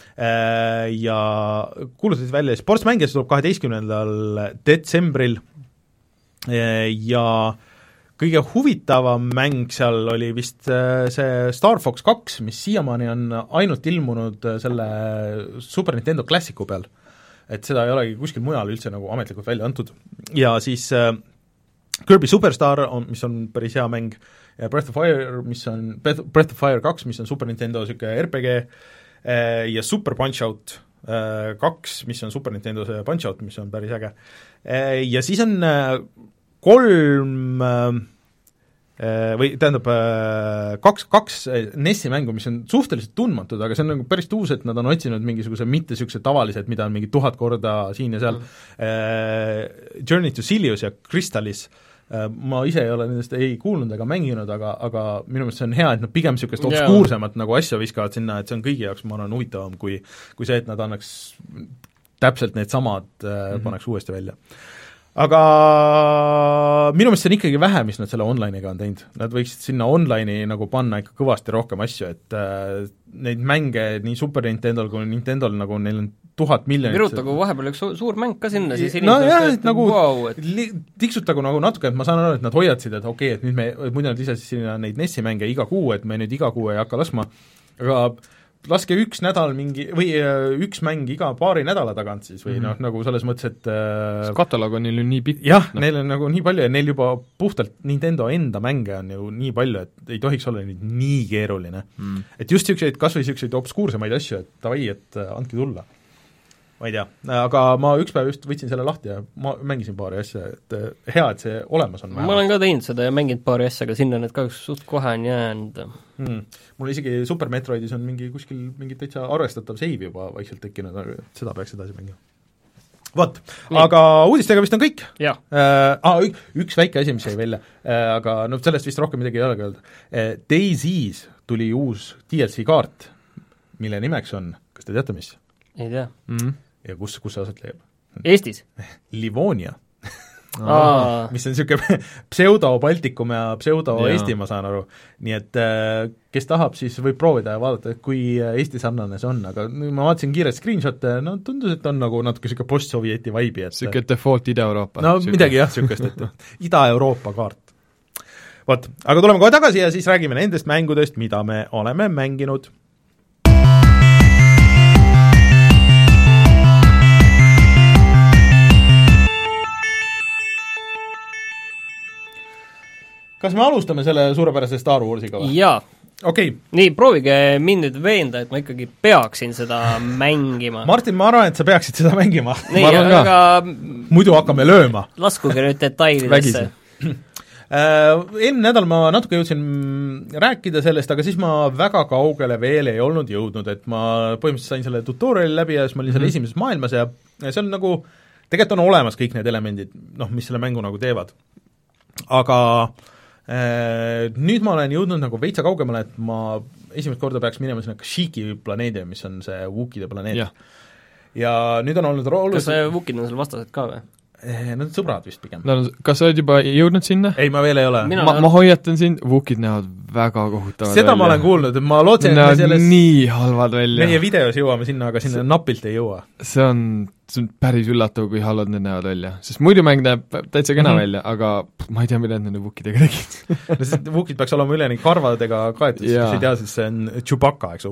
Ja kuulutasid välja sportsmänge, see tuleb kaheteistkümnendal detsembril ja kõige huvitavam mäng seal oli vist see Star Fox kaks, mis siiamaani on ainult ilmunud selle Super Nintendo Classicu peal. Et seda ei olegi kuskil mujal üldse nagu ametlikult välja antud. Ja siis Kirby Superstar, on, mis on päris hea mäng, ja Breath of Fire, mis on Breath of Fire kaks, mis on Super Nintendo niisugune R P G, ja Super Punch-Out kaks, mis on Super Nintendo see Punch-Out, mis on päris äge. Ja siis on kolm või tähendab kaks, kaks N E S-i mängu, mis on suhteliselt tundmatud, aga see on nagu päris tuus, et nad on otsinud mingisuguse mitte niisugused tavalised, mida on mingi tuhat korda siin ja seal mm. Journey to Silius ja Crystallis, ma ise ei ole nendest ei kuulnud ega mänginud, aga, aga minu meelest see on hea, et nad pigem niisugust obskuursemat yeah. nagu asja viskavad sinna, et see on kõigi jaoks, ma arvan, huvitavam kui, kui see, et nad annaks täpselt need samad mm-hmm. paneks uuesti välja. Aga minu meelest see on ikkagi vähe, mis nad selle online'iga on teinud. Nad võiksid sinna online'i nagu panna ikka kõvasti rohkem asju, et äh, neid mänge nii Super Nintendol kui Nintendol nagu neil on tuhat miljonit. Virutagu vahepeal üks su- suur mäng ka sinna, siis no jah, et nagu wow, et... li- tiksutagu nagu natuke, et ma saan aru, et nad hoiatsid, et okei okay,, et nüüd me, muidu nad lisasid sinna neid N E S-i mänge iga kuu, et me nüüd iga kuu ei hakka laskma, aga laske üks nädal mingi, või üks mäng iga paari nädala tagant siis, või mm -hmm. noh, nagu selles mõttes, et äh, kataloog on neil ju nii pikk. jah no., neil on nagu nii palju ja neil juba puhtalt Nintendo enda mänge on ju nii palju, et ei tohiks olla nüüd nii keeruline mm.. et just niisuguseid, kas või niisuguseid obskuursemaid asju, et davai, et andke tulla. Ma ei tea, aga ma üks päev just võtsin selle lahti ja ma mängisin paari asja, et hea, et see olemas on. Ma olen ka teinud seda ja mänginud paari asja, aga sinna need kahjuks suht kohe on jäänud hmm.. Mul isegi Super Metroidis on mingi kuskil mingi täitsa arvestatav save juba vaikselt tekkinud, aga seda peaks edasi mängima. Vot, aga uudistega vist on kõik? Jah. Äh, ah, üks väike asi, mis jäi välja, äh, aga no sellest vist rohkem midagi ei olegi öelda. Äh, DayZ's tuli uus D L C kaart, mille nimeks on, kas te teate, mis? Ei tea. Mm-hmm. Ja kus, kus see aset leiab? Eestis? Livonia. Aa. mis on niisugune pseudo-Baltikum ja pseudo-Eesti, ma saan aru. Nii et kes tahab, siis võib proovida ja vaadata, kui Eesti sarnane see on, aga ma vaatasin kiiret screenshot'e, no tundus, et on nagu natuke niisugune post-Sovieti vibe'i, et niisugune default Ida-Euroopa. no süke. Midagi jah, niisugust, et Ida-Euroopa kaart. Vot, aga tuleme kohe tagasi ja siis räägime nendest mängudest, mida me oleme mänginud. Kas me alustame selle suurepärase Star Warsiga või? Jaa, okei okay.. nii, proovige mind nüüd veenda, et ma ikkagi peaksin seda mängima. Martin, ma arvan, et sa peaksid seda mängima. nii, aga muidu hakkame lööma. laskuge nüüd detailidesse. Eelmine nädal ma natuke jõudsin rääkida sellest, aga siis ma väga kaugele veel ei olnud jõudnud, et ma põhimõtteliselt sain selle tutoriali läbi ja siis ma olin seal mm-hmm. esimeses maailmas ja, ja see on nagu, tegelikult on olemas kõik need elemendid, noh, mis selle mängu nagu teevad. Aga äh, nüüd ma olen jõudnud nagu veitsa kaugemale, et ma esimest korda peaks minema sinna Kashyyyki planeedi, mis on see Wookide planeet. Ja, ja nüüd on olnud oluliselt... Kas see Wookid on seal vastased ka või? Nad on sõbrad vist pigem. No, kas sa oled juba jõudnud sinna? Ei, ma veel ei ole. Ma, ma hoiatan sind, Wookid näevad väga kohutavad seda välja. Ma olen kuulnud, et ma lootsin, et me selles nii halvad välja. Meie videos jõuame sinna, aga sinna see, napilt ei jõua. See on, see on päris üllatav, kui halvad need näevad välja. Sest muidu mäng näeb täitsa kena mm-hmm. välja, aga pff, ma ei tea, mida nende Wookidega tegid. no sest Wookid peaks olema üleni karvadega kaetud, siis ei tea, siis see on Chewbacca, eks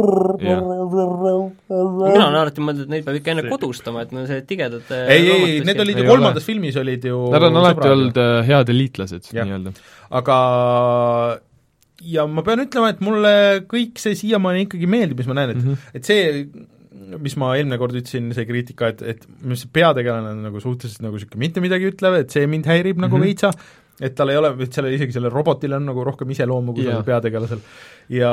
mina olen alati mõeldud, et neid peab ikka enne kodustama, et no see tigedad ei, ei, need olid ju kolmandas filmis olid ju nad on alati olnud head liitlased, nii-öelda. Aga ja ma pean ütlema, et mulle kõik see siiamaani ikkagi meeldib, mis ma näen, et mm-hmm. et see, mis ma eelmine kord ütlesin, see kriitika, et, et mis peategelane on nagu suhteliselt nagu siuke mitte midagi ütlev, et see mind häirib mm-hmm. nagu veitsa, et tal ei ole, et selle, isegi selle robotil on nagu rohkem iseloomu kui yeah. selle peategelasel. Ja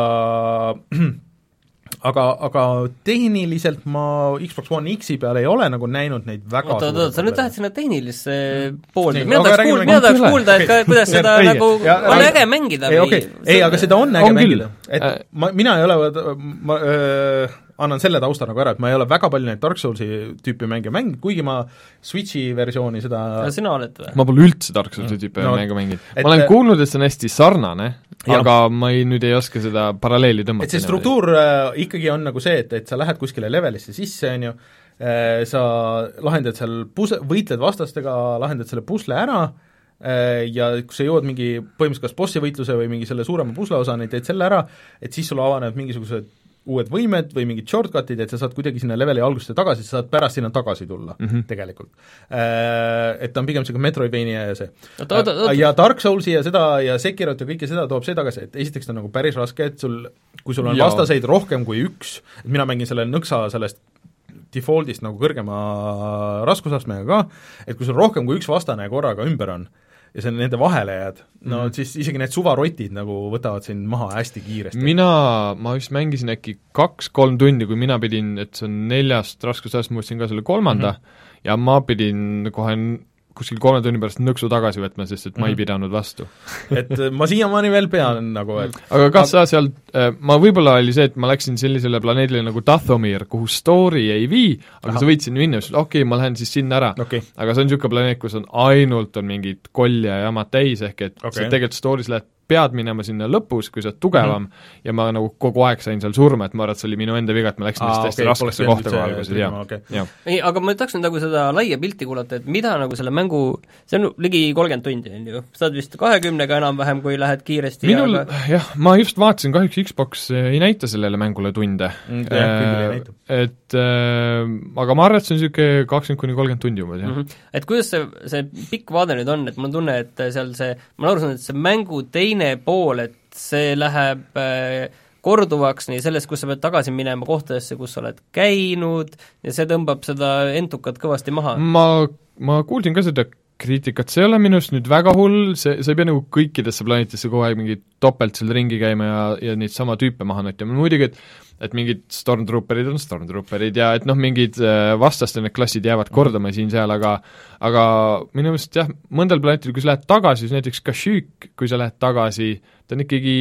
aga, aga tehniliselt ma Xbox One X-i peal ei ole nagu näinud neid väga oota, oota, sa nüüd lähed sinna tehnilisse poolde, mina tahaks kuulda, mina tahaks kuulda, et ka, kuidas seda ja, nagu ja, on äge mängida ei, okay. ei, aga seda on äge on mängida, et äh, ma, mina ei ole ma öö, annan selle tausta nagu ära, et ma ei ole väga palju neid Dark Soulsi tüüpi mänge mänginud, kuigi ma Switchi versiooni seda ja sina oled või? Ma pole üldse Dark Soulsi tüüpi no, mänge mänginud. Ma olen kuulnud, et see on hästi sarnane, ja. aga ma ei, nüüd ei oska seda paralleeli tõmmata. Et see struktuur äh, ikkagi on nagu see, et, et sa lähed kuskile levelisse sisse, on ju, äh, sa lahendad seal pus-, võitled vastastega, lahendad selle pusle ära äh, ja kui sa jõuad mingi põhimõtteliselt kas bossi võitluse või mingi selle suurema pusleosani, teed selle ära, et siis sul avanevad mingisugused uued võimed või mingid shortcutid, et sa saad kuidagi sinna leveli algusesse tagasi, sa saad pärast sinna tagasi tulla mm -hmm. tegelikult. Et ta on pigem selline Metroidvania ja see. Oota, oota, oota. Ja Dark Soulsi ja seda ja Sekirot ja kõike seda toob see tagasi, et esiteks ta on nagu päris raske, et sul, kui sul on ja. vastaseid rohkem kui üks, mina mängin selle nõksa sellest defaultist nagu kõrgema raskusastmega ka, et kui sul rohkem kui üks vastane korraga ümber on, ja see nende vahele jääd, no mm. siis isegi need suvarotid nagu võtavad sind maha hästi kiiresti. Mina, ma vist mängisin äkki kaks-kolm tundi, kui mina pidin, et see on neljast raskusast, ma võtsin ka selle kolmanda mm-hmm. ja ma pidin kohe kuskil kolme tunni pärast nõksu tagasi võtma, sest et ma ei pidanud vastu. et ma siiamaani veel pean nagu, et aga kas sa seal, ma võib-olla oli see, et ma läksin sellisele planeedile nagu Dathomir, kuhu story ei vii, aga Aha. sa võid sinna minna, okei okay,, ma lähen siis sinna ära okay.. aga see on niisugune planeet, kus on ainult on mingid koll ja jamad täis, ehk et okay. sa tegelikult story's lähed pead minema sinna lõpus, kui sa oled tugevam mm-hmm. ja ma nagu kogu aeg sain seal surma, et ma arvan, et see oli minu enda viga, et ma läksin vist hästi okay, raskesse kohta kohe alguses, jaa. Okay. ei, aga ma tahaks nüüd nagu seda laia pilti kuulata, et mida nagu selle mängu, see on ligi kolmkümmend tundi, on ju, sa oled vist kahekümnega enam-vähem, kui lähed kiiresti minul, aga... jah, ma just vaatasin, kahjuks Xbox ei näita sellele mängule tunde mm,. Äh, et äh, aga ma arvan, et see on niisugune kakskümmend kuni kolmkümmend tundi umbes, jah mm. -hmm. Et kuidas see, see pikk vaade nüüd on, et mul on tunne, et seal see, ma olen aru saanud, et see mängu teine pool, et see läheb äh, korduvaks nii selles, kus sa pead tagasi minema kohtadesse, kus sa oled käinud ja see tõmbab seda entukat kõvasti maha. Ma, ma kuulsin ka seda kriitikat, see ei ole minust nüüd väga hull, see, sa ei pea nagu kõikidesse planeetisse kogu aeg mingi topelt seal ringi käima ja, ja neid sama tüüpe maha notima, muidugi, et et mingid Stormtrooperid on Stormtrooperid ja et noh, mingid vastaste need klassid jäävad kordama siin-seal, aga aga minu meelest jah, mõndal planeetil, kui sa lähed tagasi, siis näiteks Kashyyyk, kui sa lähed tagasi, ta on ikkagi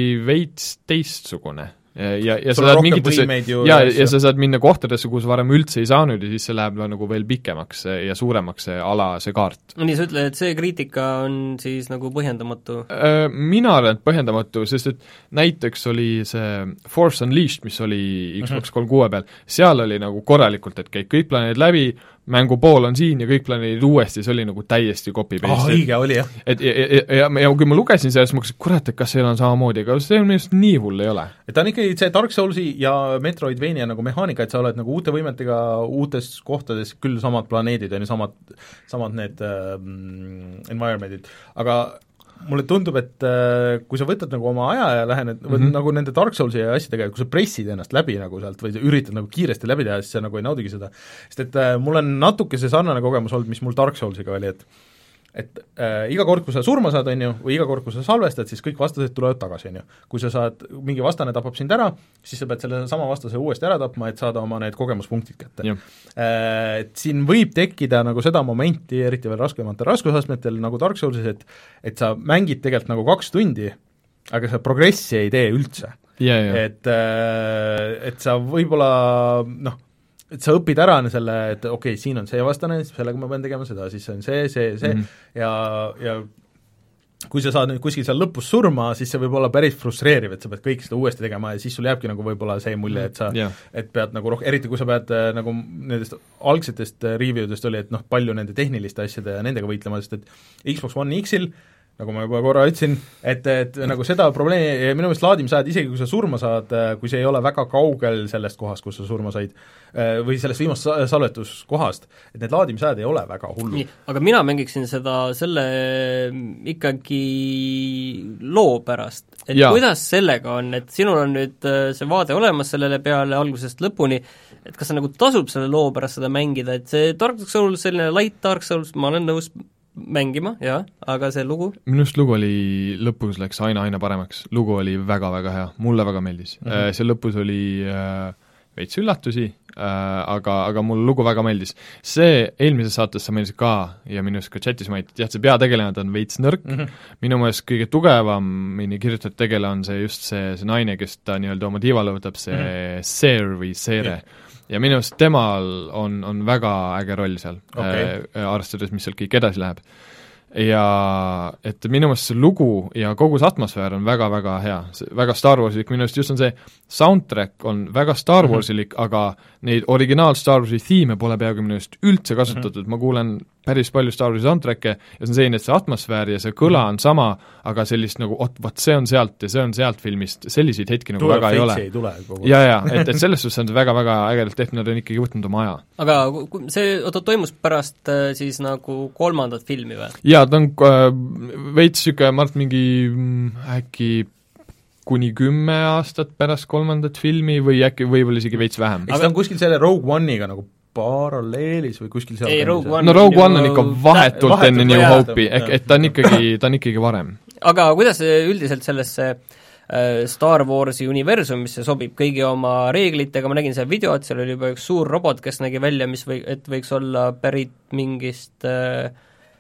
veits teistsugune. ja, ja sa saad mingitesse, ja, ja sa saad minna kohtadesse, kus varem üldse ei saanud ja siis see läheb nagu veel pikemaks ja suuremaks see ala, see kaart. nii, sa ütled, et see kriitika on siis nagu põhjendamatu? Mina arvan, et põhjendamatu, sest et näiteks oli see Force Unleashed, mis oli Xbox kolmsada kuus peal, seal oli nagu korralikult, et käib kõik planeedid läbi, mängu pool on siin ja kõik planeedid uuesti, see oli nagu täiesti copy-paste. Oh, õige oli, jah. Et ja, ja, ja, ja kui ma lugesin sellest, ma mõtlesin, kurat, et kas seal on samamoodi, aga see on minust nii hull ei ole. Et ta on ikkagi see Dark Soulsi ja Metroidvania nagu mehaanika, et sa oled nagu uute võimetega uutes kohtades, küll samad planeedid on ju, samad, samad need äh, environmentid, aga mulle tundub, et äh, kui sa võtad nagu oma aja ja lähened mm -hmm. nagu nende Dark Soulsi asjadega, kui sa pressid ennast läbi nagu sealt või üritad nagu kiiresti läbi teha, siis sa nagu ei naudigi seda. Sest et äh, mul on natuke see sarnane kogemus olnud, mis mul Dark Soulsiga oli, et et äh, iga kord, kui sa surma saad, on ju, või iga kord, kui sa salvestad, siis kõik vastased tulevad tagasi, on ju. Kui sa saad, mingi vastane tapab sind ära, siis sa pead selle sama vastase uuesti ära tapma, et saada oma need kogemuspunktid kätte. Äh, et siin võib tekkida nagu seda momenti, eriti veel raskematel raskusastmetel, nagu Dark Soulsis, et et sa mängid tegelikult nagu kaks tundi, aga sa progressi ei tee üldse. Yeah, yeah. et äh, et sa võib-olla noh, et sa õpid ära selle, et okei okay,, siin on see vastane, sellega ma pean tegema seda, siis on see, see, see mm -hmm. ja, ja kui sa saad nüüd kuskil seal lõpus surma, siis see võib olla päris frustreeriv, et sa pead kõik seda uuesti tegema ja siis sul jääbki nagu võib-olla see mulje, et sa yeah. et pead nagu rohkem, eriti kui sa pead nagu nendest algsetest review dest oli, et noh, palju nende tehniliste asjade ja nendega võitlema, sest et Xbox One X-il nagu ma juba korra ütlesin, et, et nagu seda probleemi, minu meelest laadimisajad, isegi kui sa surma saad, kui see ei ole väga kaugel sellest kohast, kus sa surma said, või sellest viimast salvetuskohast, et need laadimisajad ei ole väga hullud. Aga mina mängiksin seda selle ikkagi loo pärast, et ja. Kuidas sellega on, et sinul on nüüd see vaade olemas sellele peale algusest lõpuni, et kas sa nagu tasub selle loo pärast seda mängida, et see Dark Souls, selline light Dark Souls, ma olen nõus mängima, jah, aga see lugu? Minu arust lugu oli, lõpus läks aina-aina paremaks, lugu oli väga-väga hea, mulle väga meeldis mm. -hmm. See lõpus oli äh, veits üllatusi äh,, aga, aga mulle lugu väga meeldis. See eelmises saates sa meeldisid ka ja minu arust ka chatis mainiti, jah, see peategelane on veits nõrk mm, -hmm. minu meelest kõige tugevamini kirjutatud tegele on see just see, see naine, kes ta nii-öelda oma tiivale võtab, see mm -hmm. Seer või Seere yeah. ja minu arust temal on, on väga äge roll seal okay., äh, arvestades, mis sealt kõik edasi läheb. Ja et minu meelest see lugu ja kogu see atmosfäär on väga-väga hea, väga Star Warsilik, minu arust just on see soundtrack on väga Star Warsilik mm, -hmm. aga neid originaal Star Warsi thiime pole peaaegu minu arust üldse kasutatud mm, -hmm. ma kuulen päris palju Star Warsi soundtrack'e ja see on selline, et see atmosfäär ja see kõla on sama, aga sellist nagu, ot, vot see on sealt ja see on sealt filmist, selliseid hetki nagu tuleb väga ei ole. ja, ja, et, et selles suhtes on see väga-väga ägedalt tehtud, nad on ikkagi võtnud oma aja. Aga see, oota, toimus pärast siis nagu kolmandat filmi või? jaa, ta on äh, veits niisugune, ma arvan, mingi äkki kuni kümme aastat pärast kolmandat filmi või äkki võib-olla isegi veits vähem. eks ta on kuskil selle Rogue One'iga nagu paralleelis või kuskil seal ei, Rogue One no Rogue One on ikka vahetult, vahetult enne New Hope'i, ehk et ta on ikkagi, ta on ikkagi varem. Aga kuidas üldiselt sellesse äh, Star Warsi universumisse sobib kõigi oma reeglitega, ma nägin seal videot, seal oli juba üks suur robot, kes nägi välja, mis või, et võiks olla pärit mingist äh,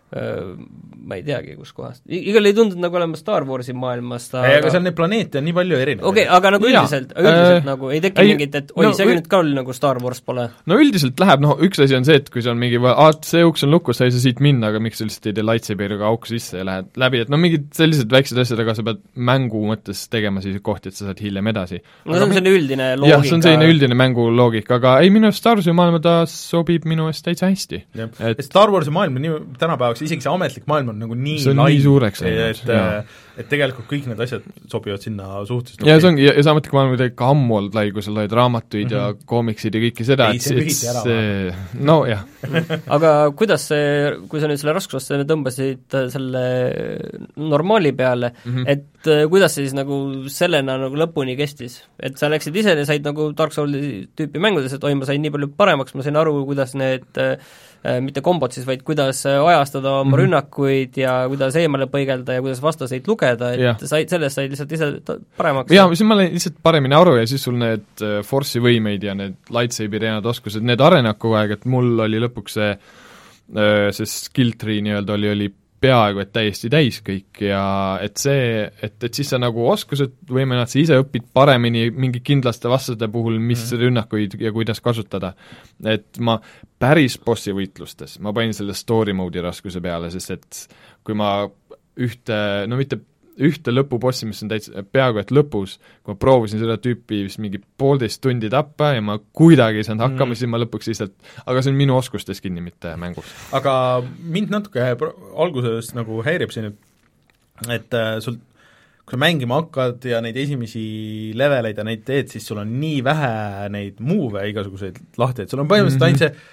ma ei teagi, kus kohast. Igal ei tundunud nagu olema Star Warsi maailmast, aga ei, aga seal neid planeete on nii palju erinevaid. okei okay,, aga nagu üldiselt, üldiselt äh, nagu ei teki ei, mingit, et oi no,, see nüüd ka oli nagu Star Wars pole. No üldiselt läheb, noh, üks asi on see, et kui see on mingi, aa, see uks on lukus, sa ei saa siit minna, aga miks sa lihtsalt ei tee lightsaberiga auku sisse ja lähed läbi, et no mingid sellised väiksed asjad, aga sa pead mängu mõttes tegema siis kohti, et sa saad hiljem edasi. no see on selline üldine loogika. jah, see on selline üldine mänguloogika, aga ei, minu Star Warsi maailma ta sobib minu eest täitsa hästi. Et Star Warsi maailm on nii tänapäevaks, isegi see ametlik maailm on nagu nii see on lai, nii suureks et, et, et tegelikult kõik need asjad sobivad sinna suhteliselt ja see ongi, ja, ja see ametlik maailm on ikka ammu olnud lai, kui sa loed raamatuid mm -hmm. ja koomiksid ja kõike seda, et see, see no jah. aga kuidas see, kui sa nüüd selle raskusaste tõmbasid selle normaali peale mm, -hmm. et kuidas see siis nagu sellena nagu lõpuni kestis? Et sa läksid ise ja said nagu Dark Soulsi tüüpi mängudes, et oi, ma sain nii palju paremaks, ma sain aru, kuidas need äh, mitte kombod siis, vaid kuidas ajastada oma mm -hmm. rünnakuid ja kuidas eemale põigelda ja kuidas vastaseid lugeda, et ja. said, sellest said lihtsalt ise paremaks. jaa, siis ma läin lihtsalt paremini aru ja siis sul need äh, force'i võimeid ja need lightsaberi ja need oskused, need arenevad kogu aeg, et mul oli lõpuks see äh, see skill tree nii-öelda oli, oli peaaegu et täiesti täis kõik ja et see, et, et siis sa nagu oskused võimenad, sa ise õpid paremini mingi kindlaste vastaste puhul, mis mm. rünnakuid ja kuidas kasutada. Et ma päris bossi võitlustes, ma panin selle story mode'i raskuse peale, sest et kui ma ühte, no mitte ühte lõpubossi, mis on täitsa peaaegu et lõpus, kui ma proovisin seda tüüpi vist mingi poolteist tundi tappa ja ma kuidagi ei saanud hakkama mm., siis ma lõpuks lihtsalt, aga see on minu oskustes kinni, mitte mängus. Aga mind natuke alguses nagu häirib siin, et äh, sul kui sa mängima hakkad ja neid esimesi leveleid ja neid teed, siis sul on nii vähe neid move'e igasuguseid lahti, et sul on põhimõtteliselt mm -hmm. ainult see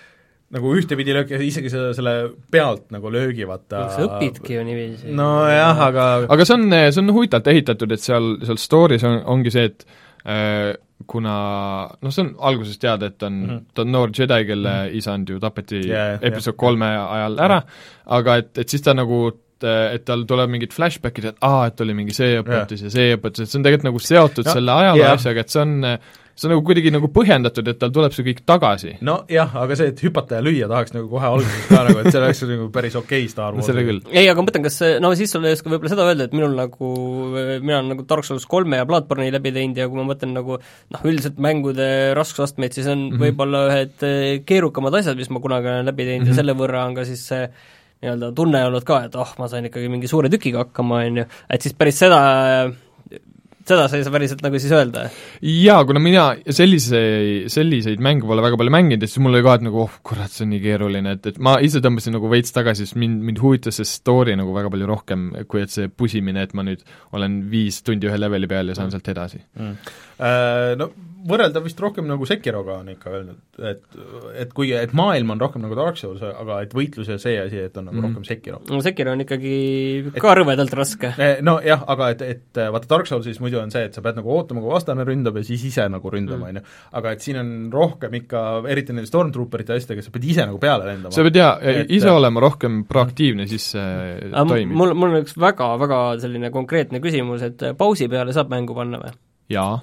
nagu ühtepidi löök ja isegi selle, selle pealt nagu löögi, vaata sa õpidki ju niiviisi. nojah, aga aga see on, see on huvitavalt ehitatud, et seal, seal story's on, ongi see, et äh, kuna noh, see on algusest teada, et on mm, -hmm. ta on noor Jedi, kelle mm -hmm. isand ju tapeti yeah, episood kolme yeah. ajal ära, aga et, et siis ta nagu et tal tuleb mingid flashbackid, et aa, et oli mingi see õpetus yeah. ja see õpetus, et see on tegelikult nagu seotud no, selle ajaloo yeah. asjaga, et see on see on nagu kuidagi nagu põhjendatud, et tal tuleb see kõik tagasi. No jah, aga see, et hüpata ja lüüa tahaks nagu kohe alguses ka nagu, et see oleks nagu päris okei okay Star Wars. No, ei, aga mõtlen, kas no siis sul ei oska võib-olla seda öelda, et minul nagu, mina olen nagu Dark Souls kolme ja Bloodborne'i läbi teinud ja kui ma mõtlen nagu noh, üldiselt mängude raskusastmeid, siis on mm -hmm. võib-olla ühed keerukamad asjad, mis ma kunagi olen läbi teinud mm -hmm. ja selle võrra on ka siis see nii-öelda tunne olnud ka, et oh, ma sain ikkagi mingi suure tükiga hakkama, on ju, et siis päris seda seda sa ei saa päriselt nagu siis öelda? Jaa, kuna mina sellise, selliseid mänge pole väga palju mänginud, et siis mul oli ka, et nagu oh, kurat, see on nii keeruline, et, et ma ise tõmbasin nagu veits tagasi, sest mind, mind huvitas see story nagu väga palju rohkem, kui et see pusimine, et ma nüüd olen viis tundi ühe leveli peal ja saan sealt edasi mm.. Uh, no võrrelda vist rohkem nagu Sekiroga on ikka öelnud, et et kui, et maailm on rohkem nagu Dark Souls, aga et võitlus ja see asi, et on nagu mm. rohkem Sekiro. no Sekiro on ikkagi et, ka rõvedalt raske. No jah, aga et, et vaata Dark Soulsis muidu on see, et sa pead nagu ootama, kui vastane ründab ja siis ise nagu ründama, on ju. Aga et siin on rohkem ikka, eriti nende Stormtrooperite asjadega, sa pead ise nagu peale lendama. sa pead jaa, ise olema rohkem proaktiivne, siis see toimib. Mul, mul on üks väga, väga selline konkreetne küsimus, et pausi peale saab mängu panna või? jaa.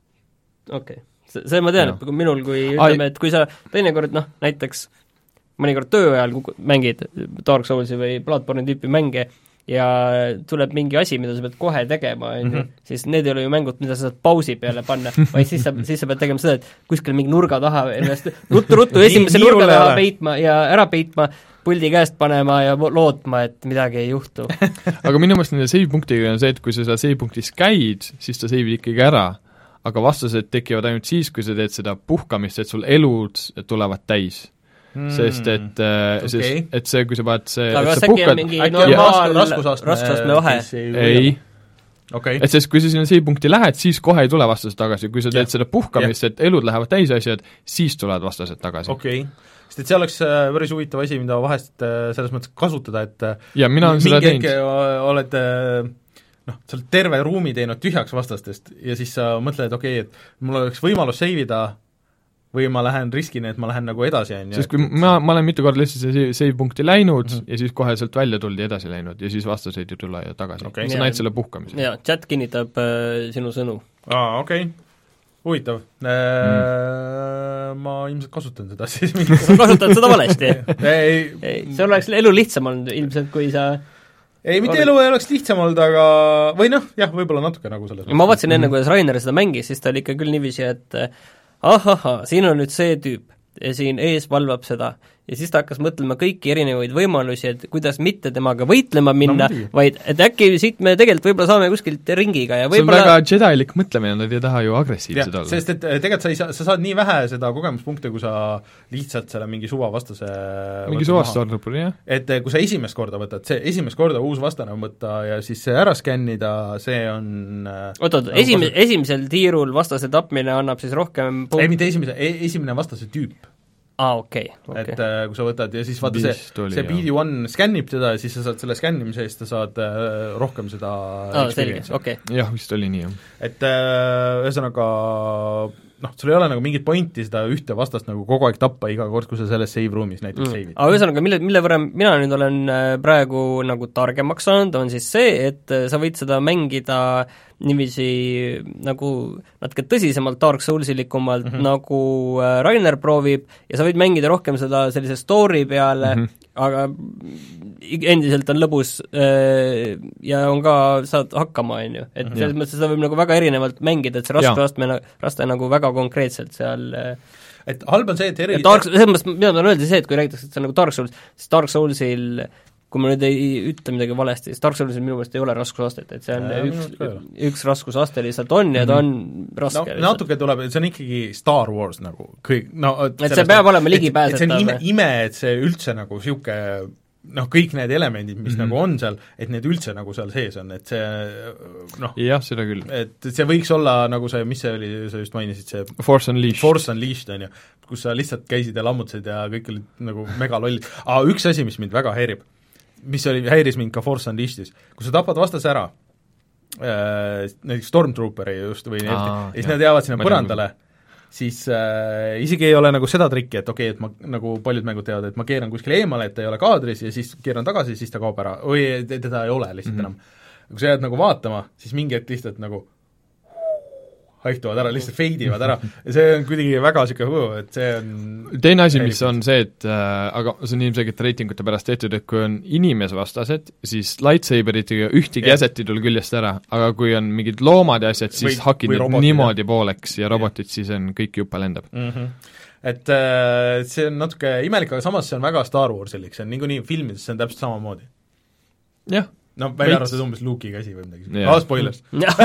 okei okay. see ma tean, et kui minul, kui ütleme, et kui sa teinekord noh, näiteks mõnikord töö ajal mängid Dark Soulsi või Bloodborne'i tüüpi mänge ja tuleb mingi asi, mida sa pead kohe tegema, on ju, siis need ei ole ju mängud, mida sa saad pausi peale panna, vaid siis sa, siis sa pead tegema seda, et kuskil mingi nurga taha ennast ruttu-ruttu esimese nurga taha peitma ja ära peitma, puldi käest panema ja lootma, et midagi ei juhtu. aga minu meelest nende save-punktiga on see, et kui sa seda save-punktis käid, siis ta save'id ikkagi ära, aga vastused tekivad ainult siis, kui sa teed seda puhkamist, et sul elud tulevad täis. Mm, sest et okay. sest, et see, kui sa paned see aga see äkki on mingi normaal raskusastme vahe? Ei. Okay. Et sest, kui sa sinna save-punkti lähed, siis kohe ei tule vastased tagasi, kui sa teed yeah. seda puhkamist, et elud lähevad täis asjad, siis tulevad vastased tagasi. Okei okay. Sest et see oleks päris huvitav asi, mida vahest selles mõttes kasutada, et ja mina olen seda teinud. oled noh, sa oled terve ruumi teinud tühjaks vastastest ja siis sa mõtled, okei okay,, et mul oleks võimalus save-ida või ma lähen riskin, et ma lähen nagu edasi, on ju. Sest kui ma, ma olen mitu korda lihtsalt see save-punkti läinud mm -hmm. ja siis kohe sealt välja tuldi edasi läinud ja siis vastaseid ju tule ja tagasi okay.. sa näid selle puhkamise. jaa, chat kinnitab äh, sinu sõnu. aa, okei okay. Huvitav äh, mm. ma ilmselt kasutan seda siis sa kasutad seda valesti ei, ei, see oleks elu lihtsam olnud ilmselt, kui sa ei, mitte elu ei oleks lihtsam olnud, aga või noh, jah, võib-olla natuke nagu selles ma vaatasin enne, kuidas Rainer seda mängis, siis ta oli ikka küll niiviisi, et ahahah, siin on nüüd see tüüp ja siin ees valvab seda ja siis ta hakkas mõtlema kõiki erinevaid võimalusi, et kuidas mitte temaga võitlema minna no,, vaid et äkki siit me tegelikult võib-olla saame kuskilt ringiga ja võib-olla see on väga Jedi-lik mõtlemine, nad ei taha ju agressiivsed olla. Sest et tegelikult sa ei saa, sa saad nii vähe seda kogemuspunkte, kui sa lihtsalt selle mingi suvavastase mingi suvastarnupuri, jah. Et kui sa esimest korda võtad, see esimest korda uus vastane võtta ja siis see ära skännida, see on oot-oot, esim-, esimesel tiirul vastase tapmine annab siis rohkem punkt... ei, mitte esimese, esimene vastase tüüp. aa ah,, okei okay, okay. Et äh, kui sa võtad ja siis vaata see, see B D one skännib teda ja siis sa saad selle skännimise eest, sa saad äh, rohkem seda ah, experience'i okay.. jah, vist oli nii, jah. Et äh, ühesõnaga noh, sul ei ole nagu mingit pointi seda ühte vastast nagu kogu aeg tappa iga kord, kui sa selles save-ruumis näiteks mm. save'id. aga ühesõnaga, mille, mille võrra mina nüüd olen praegu nagu targemaks saanud, on siis see, et sa võid seda mängida niiviisi nagu natuke tõsisemalt Dark Soulsilikumalt mm, -hmm. nagu Rainer proovib ja sa võid mängida rohkem seda sellise story peale mm, -hmm. aga endiselt on lõbus äh, ja on ka, saad hakkama, on ju. Et mm -hmm. selles mõttes seda võib nagu väga erinevalt mängida, et see raskusastme, raste nagu väga konkreetselt seal äh, et halb on see, et eri... Dark, selles mõttes, mida ma tahan öelda, see, et kui räägitakse, et see on nagu Dark Souls, siis Dark Soulsil kui ma nüüd ei ütle midagi valesti, siis Dark Soulsil minu meelest ei ole raskusastet, et see on ja, üks, üks raskusaste lihtsalt on ja ta on raske no, natuke tuleb, see on ikkagi Star Wars nagu kõik, no et see peab olema ligipääsetav. see on ime, ime, et see üldse nagu niisugune noh, kõik need elemendid, mis mm -hmm. nagu on seal, et need üldse nagu seal sees on, et see noh, jah, seda küll. et see võiks olla nagu see, mis see oli, sa just mainisid, see Force Unleashed. Force Unleashed, on ju, kus sa lihtsalt käisid ja lammutasid ja kõik olid nagu megalollid. Aga üks asi, mis mind väga häirib, mis oli, häiris mind ka Force Unleashedis, kui sa tapad vastase ära, äh, näiteks Stormtrooperi just või Aa, ja siis nad jäävad sinna põrandale, siis äh, isegi ei ole nagu seda trikki, et okei okay,, et ma, nagu paljud mängud teevad, et ma keeran kuskile eemale, et ta ei ole kaadris ja siis keeran tagasi, siis ta kaob ära, või teda ei ole lihtsalt mm -hmm. enam. kui sa jääd nagu vaatama, siis mingi hetk lihtsalt nagu haihtuvad ära, lihtsalt feidivad ära ja see on kuidagi väga niisugune, et see on teine asi, mis on see, et äh, aga see on ilmselgelt reitingute pärast tehtud, et kui on inimesvastased, siis lightsaberitega ühtegi yeah. asset ei tule küljest ära, aga kui on mingid loomad ja asjad, siis hakid need niimoodi jah. pooleks ja robotid yeah., siis on kõik juppe lendab mm. -hmm. et äh, see on natuke imelik, aga samas see on väga Star Warsilik, see on niikuinii filmides, see on täpselt samamoodi. jah. no välja arvatud umbes Luke'i käsi või midagi, ah, spoilers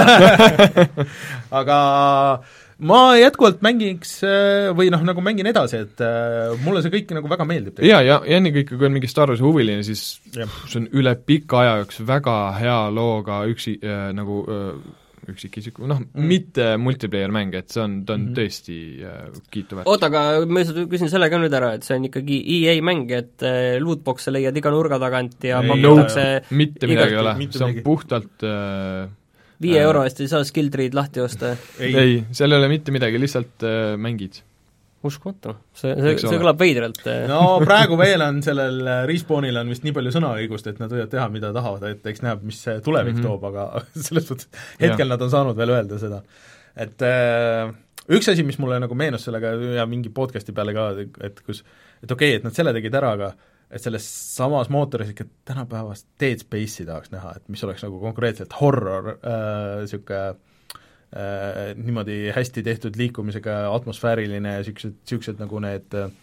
aga ma jätkuvalt mängiks või noh, nagu mängin edasi, et mulle see kõik nagu väga meeldib. jaa, ja, ja ennekõike, kui on mingi Star Warsi huviline, siis ja. see on üle pika aja jaoks väga hea looga üksi äh, nagu äh, üksikisiku, noh mm., mitte multiplayer mäng, et see on, ta on mm -hmm. tõesti äh, kiituväärt. oota, aga ma küsin selle ka nüüd ära, et see on ikkagi E A mäng, et äh, lootbox'e leiad iga nurga tagant ja pakutakse no, mitte midagi ei ole, see on puhtalt äh, viie äh, euro eest ei saa skill tree'd lahti osta? ei, ei, seal ei ole mitte midagi, lihtsalt äh, mängid. uskumatu, see, see, see kõlab veidralt. no praegu veel on sellel Respawnil on vist nii palju sõnaõigust, et nad võivad teha, mida tahavad, et eks näeb, mis see tulevik mm -hmm. toob, aga selles mõttes hetkel ja. nad on saanud veel öelda seda. Et äh, üks asi, mis mulle nagu meenus sellega ja mingi podcasti peale ka, et kus, et okei okay,, et nad selle tegid ära, aga et selles samas mootoris ikka tänapäevast Dead Space'i tahaks näha, et mis oleks nagu konkreetselt horror niisugune äh, Äh, niimoodi hästi tehtud liikumisega, atmosfääriline ja niisugused, niisugused nagu need äh,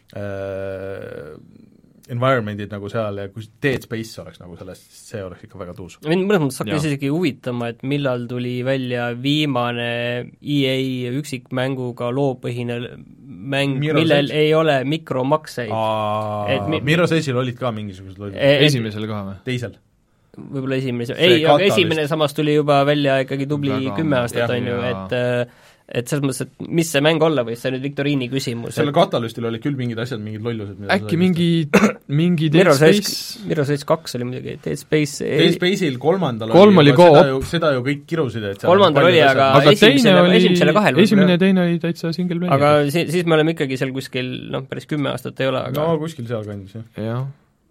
environment'id nagu seal ja kui Dead Space oleks nagu sellest, see oleks ikka väga tuus. mind mõnes mõttes hakkas isegi huvitama, et millal tuli välja viimane E A üksikmänguga loopõhine mäng, Mirror's millel Edge. Ei ole mikromakseid. Mi- Mirror's Edge'il olid ka mingisugused lollid. Esimesel koha või? Teisel. võib-olla esimene, ei, aga esimene samas tuli juba välja ikkagi tubli väga, kümme aastat, on ju, et et selles mõttes, et mis see mäng olla võis, see on nüüd viktoriini küsimus. selle katalüstil olid küll mingid asjad, mingid lollused, äkki mingi, mingi Dead Space Mirror's Edge kaks oli muidugi, Dead Space Dead Space'il kolmandal kolm oli, oli seda, ju, seda ju kõik kirusid, et kolmandal oli, aga, aga esimesele, oli, esimesele kahel esimene ja teine oli täitsa single player. aga si, siis me oleme ikkagi seal kuskil, noh, päris kümme aastat ei ole, aga no kuskil sealkandis, jah. jah.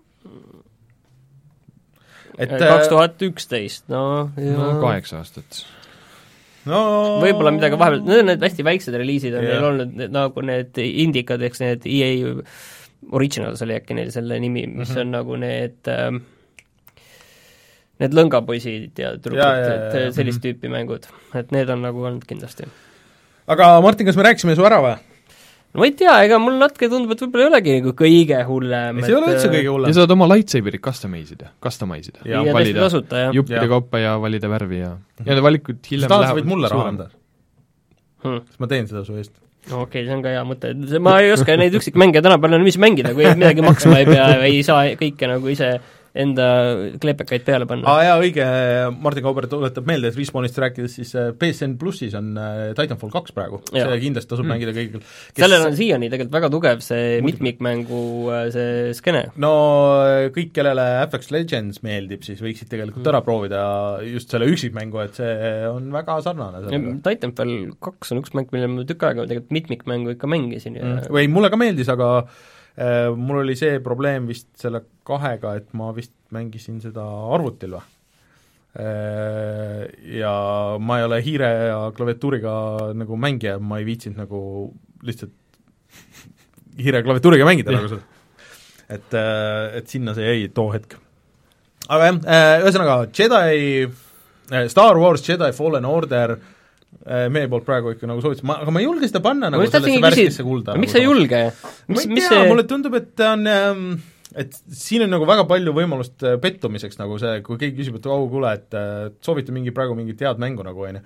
et kaks tuhat üksteist, no no kaheksa aastat. no võib-olla midagi vahepeal, need on need hästi väiksed reliisid on neil olnud, need, nagu need indikad, eks need E A Originals oli äkki neil selle nimi, mis mm -hmm. on nagu need äh, need lõngapoisid ja trukid, et sellist mm -hmm. tüüpi mängud, et need on nagu olnud kindlasti. aga Martin, kas me rääkisime su ära või? no ma ei tea, ega mul natuke tundub, et võib-olla ei olegi nagu kõige hullem. see ei ole üldse kõige hullem. ja saad oma lightsaberit customize ida, customize ida. ja, ja valida tasuta, jah. juppide ja. kaupa ja valida värvi ja ja need valikud hiljem lähevad. sa võid mulle raha anda hmm.. ma teen seda su eest. no okei okay,, see on ka hea mõte, ma ei oska neid üksikmänge tänapäeval enam ise mängida, kui midagi maksma ei pea, ei saa kõike nagu ise enda klepekaid peale panna. aa jaa, õige, Martin Kauber tuletab meelde, et Respawnist rääkides siis P S N plussis on Titanfall kaks praegu, see kindlasti tasub mm. mängida kõigil kes... sellel on siiani tegelikult väga tugev see mitmikmängu see skene. no kõik, kellele Apex Legends meeldib, siis võiksid tegelikult mm. ära proovida just selle üksikmängu, et see on väga sarnane. Titanfall kaks on üks mäng, mille ma tükk aega tegelikult mitmikmängu ikka mängisin ja mm. või mulle ka meeldis, aga Uh, mul oli see probleem vist selle kahega, et ma vist mängisin seda arvutil või uh,. Ja ma ei ole hiire ja klaviatuuriga nagu mängija, ma ei viitsinud nagu lihtsalt hiire ja klaviatuuriga mängida nagu seda. et, uh, et sinna see jäi too hetk. aga jah uh,, ühesõnaga Jedi uh,, Star Wars Jedi Fallen Order meie poolt praegu ikka nagu soovitas, ma, aga ma ei julge seda panna nagu sellesse värskesse kulda. miks sa ei julge? ma ei tea, mulle tundub, et ta on et siin on nagu väga palju võimalust pettumiseks nagu see, kui keegi küsib, et au, kuule, et soovita mingi praegu mingit head mängu nagu, on ju,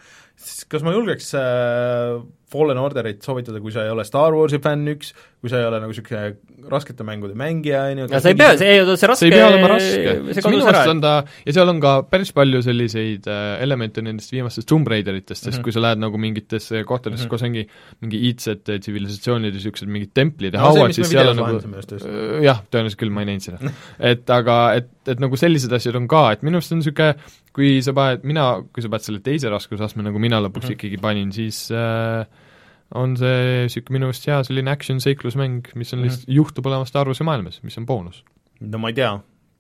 kas ma julgeks äh, Fallen Orderit soovitada, kui sa ei ole Star Warsi fänn üks, kui sa ei ole nagu niisugune raskete mängude mängija, on ju, ja sa ei pea, see, see raske see ei pea olema raske, see minu arust on ta, ja seal on ka päris palju selliseid äh, elemente nendest viimastest Tomb Raideritest, sest mm -hmm. kui sa lähed nagu mingitesse kohtadesse mm, -hmm. kus ongi mingi iidsed tsivilisatsioonid ja niisugused mingid templid ja no, hauad, siis seal on nagu äh, jah, tõenäoliselt küll, ma ei näinud seda et aga, et, et nagu sellised asjad on ka, et minu arust on niisugune, kui sa paned, mina, kui sa paned selle teise raskusastme, nagu mina lõpuks mm -hmm. ikkagi panin, siis äh, on see niisugune minu arust hea selline action-seiklusmäng, mis on mm -hmm. lihtsalt, juhtub olema Star Warsi maailmas, mis on boonus. no ma ei tea,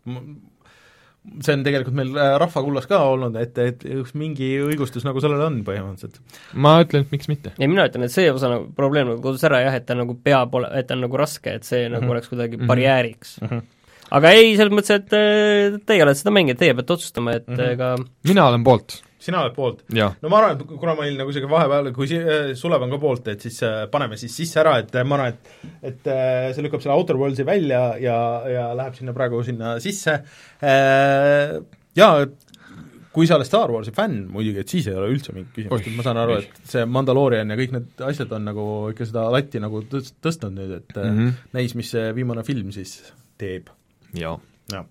see on tegelikult meil rahvakullas ka olnud, et, et üks mingi õigustus nagu sellele on põhimõtteliselt. ma ütlen, et miks mitte. ja mina ütlen, et see osa nagu probleem nagu kodus ära jah, et ta nagu peab ole-, et ta on nagu raske, et see mm -hmm. nagu oleks kuidagi mm -hmm. barjääriks mm. -hmm. aga ei, selles mõttes, et teie olete seda mänginud, teie peate otsustama, et mm -hmm. ega mina olen poolt. sina oled poolt? no ma arvan, et kuna ma olin nagu isegi vahepeal, kui si-, Sulev on ka poolt, et siis äh, paneme siis sisse ära, et ma arvan, et et äh, see lükkab selle Outer Worldsi välja ja, ja läheb sinna praegu sinna sisse äh,, jaa, kui sa oled Star Warsi fänn muidugi, et siis ei ole üldse mingit küsimust, et ma saan aru, et see Mandalorian ja kõik need asjad on nagu ikka seda latti nagu tõst-, tõstnud nüüd, et mm -hmm. näis, mis see viimane film siis teeb. jaa. jah.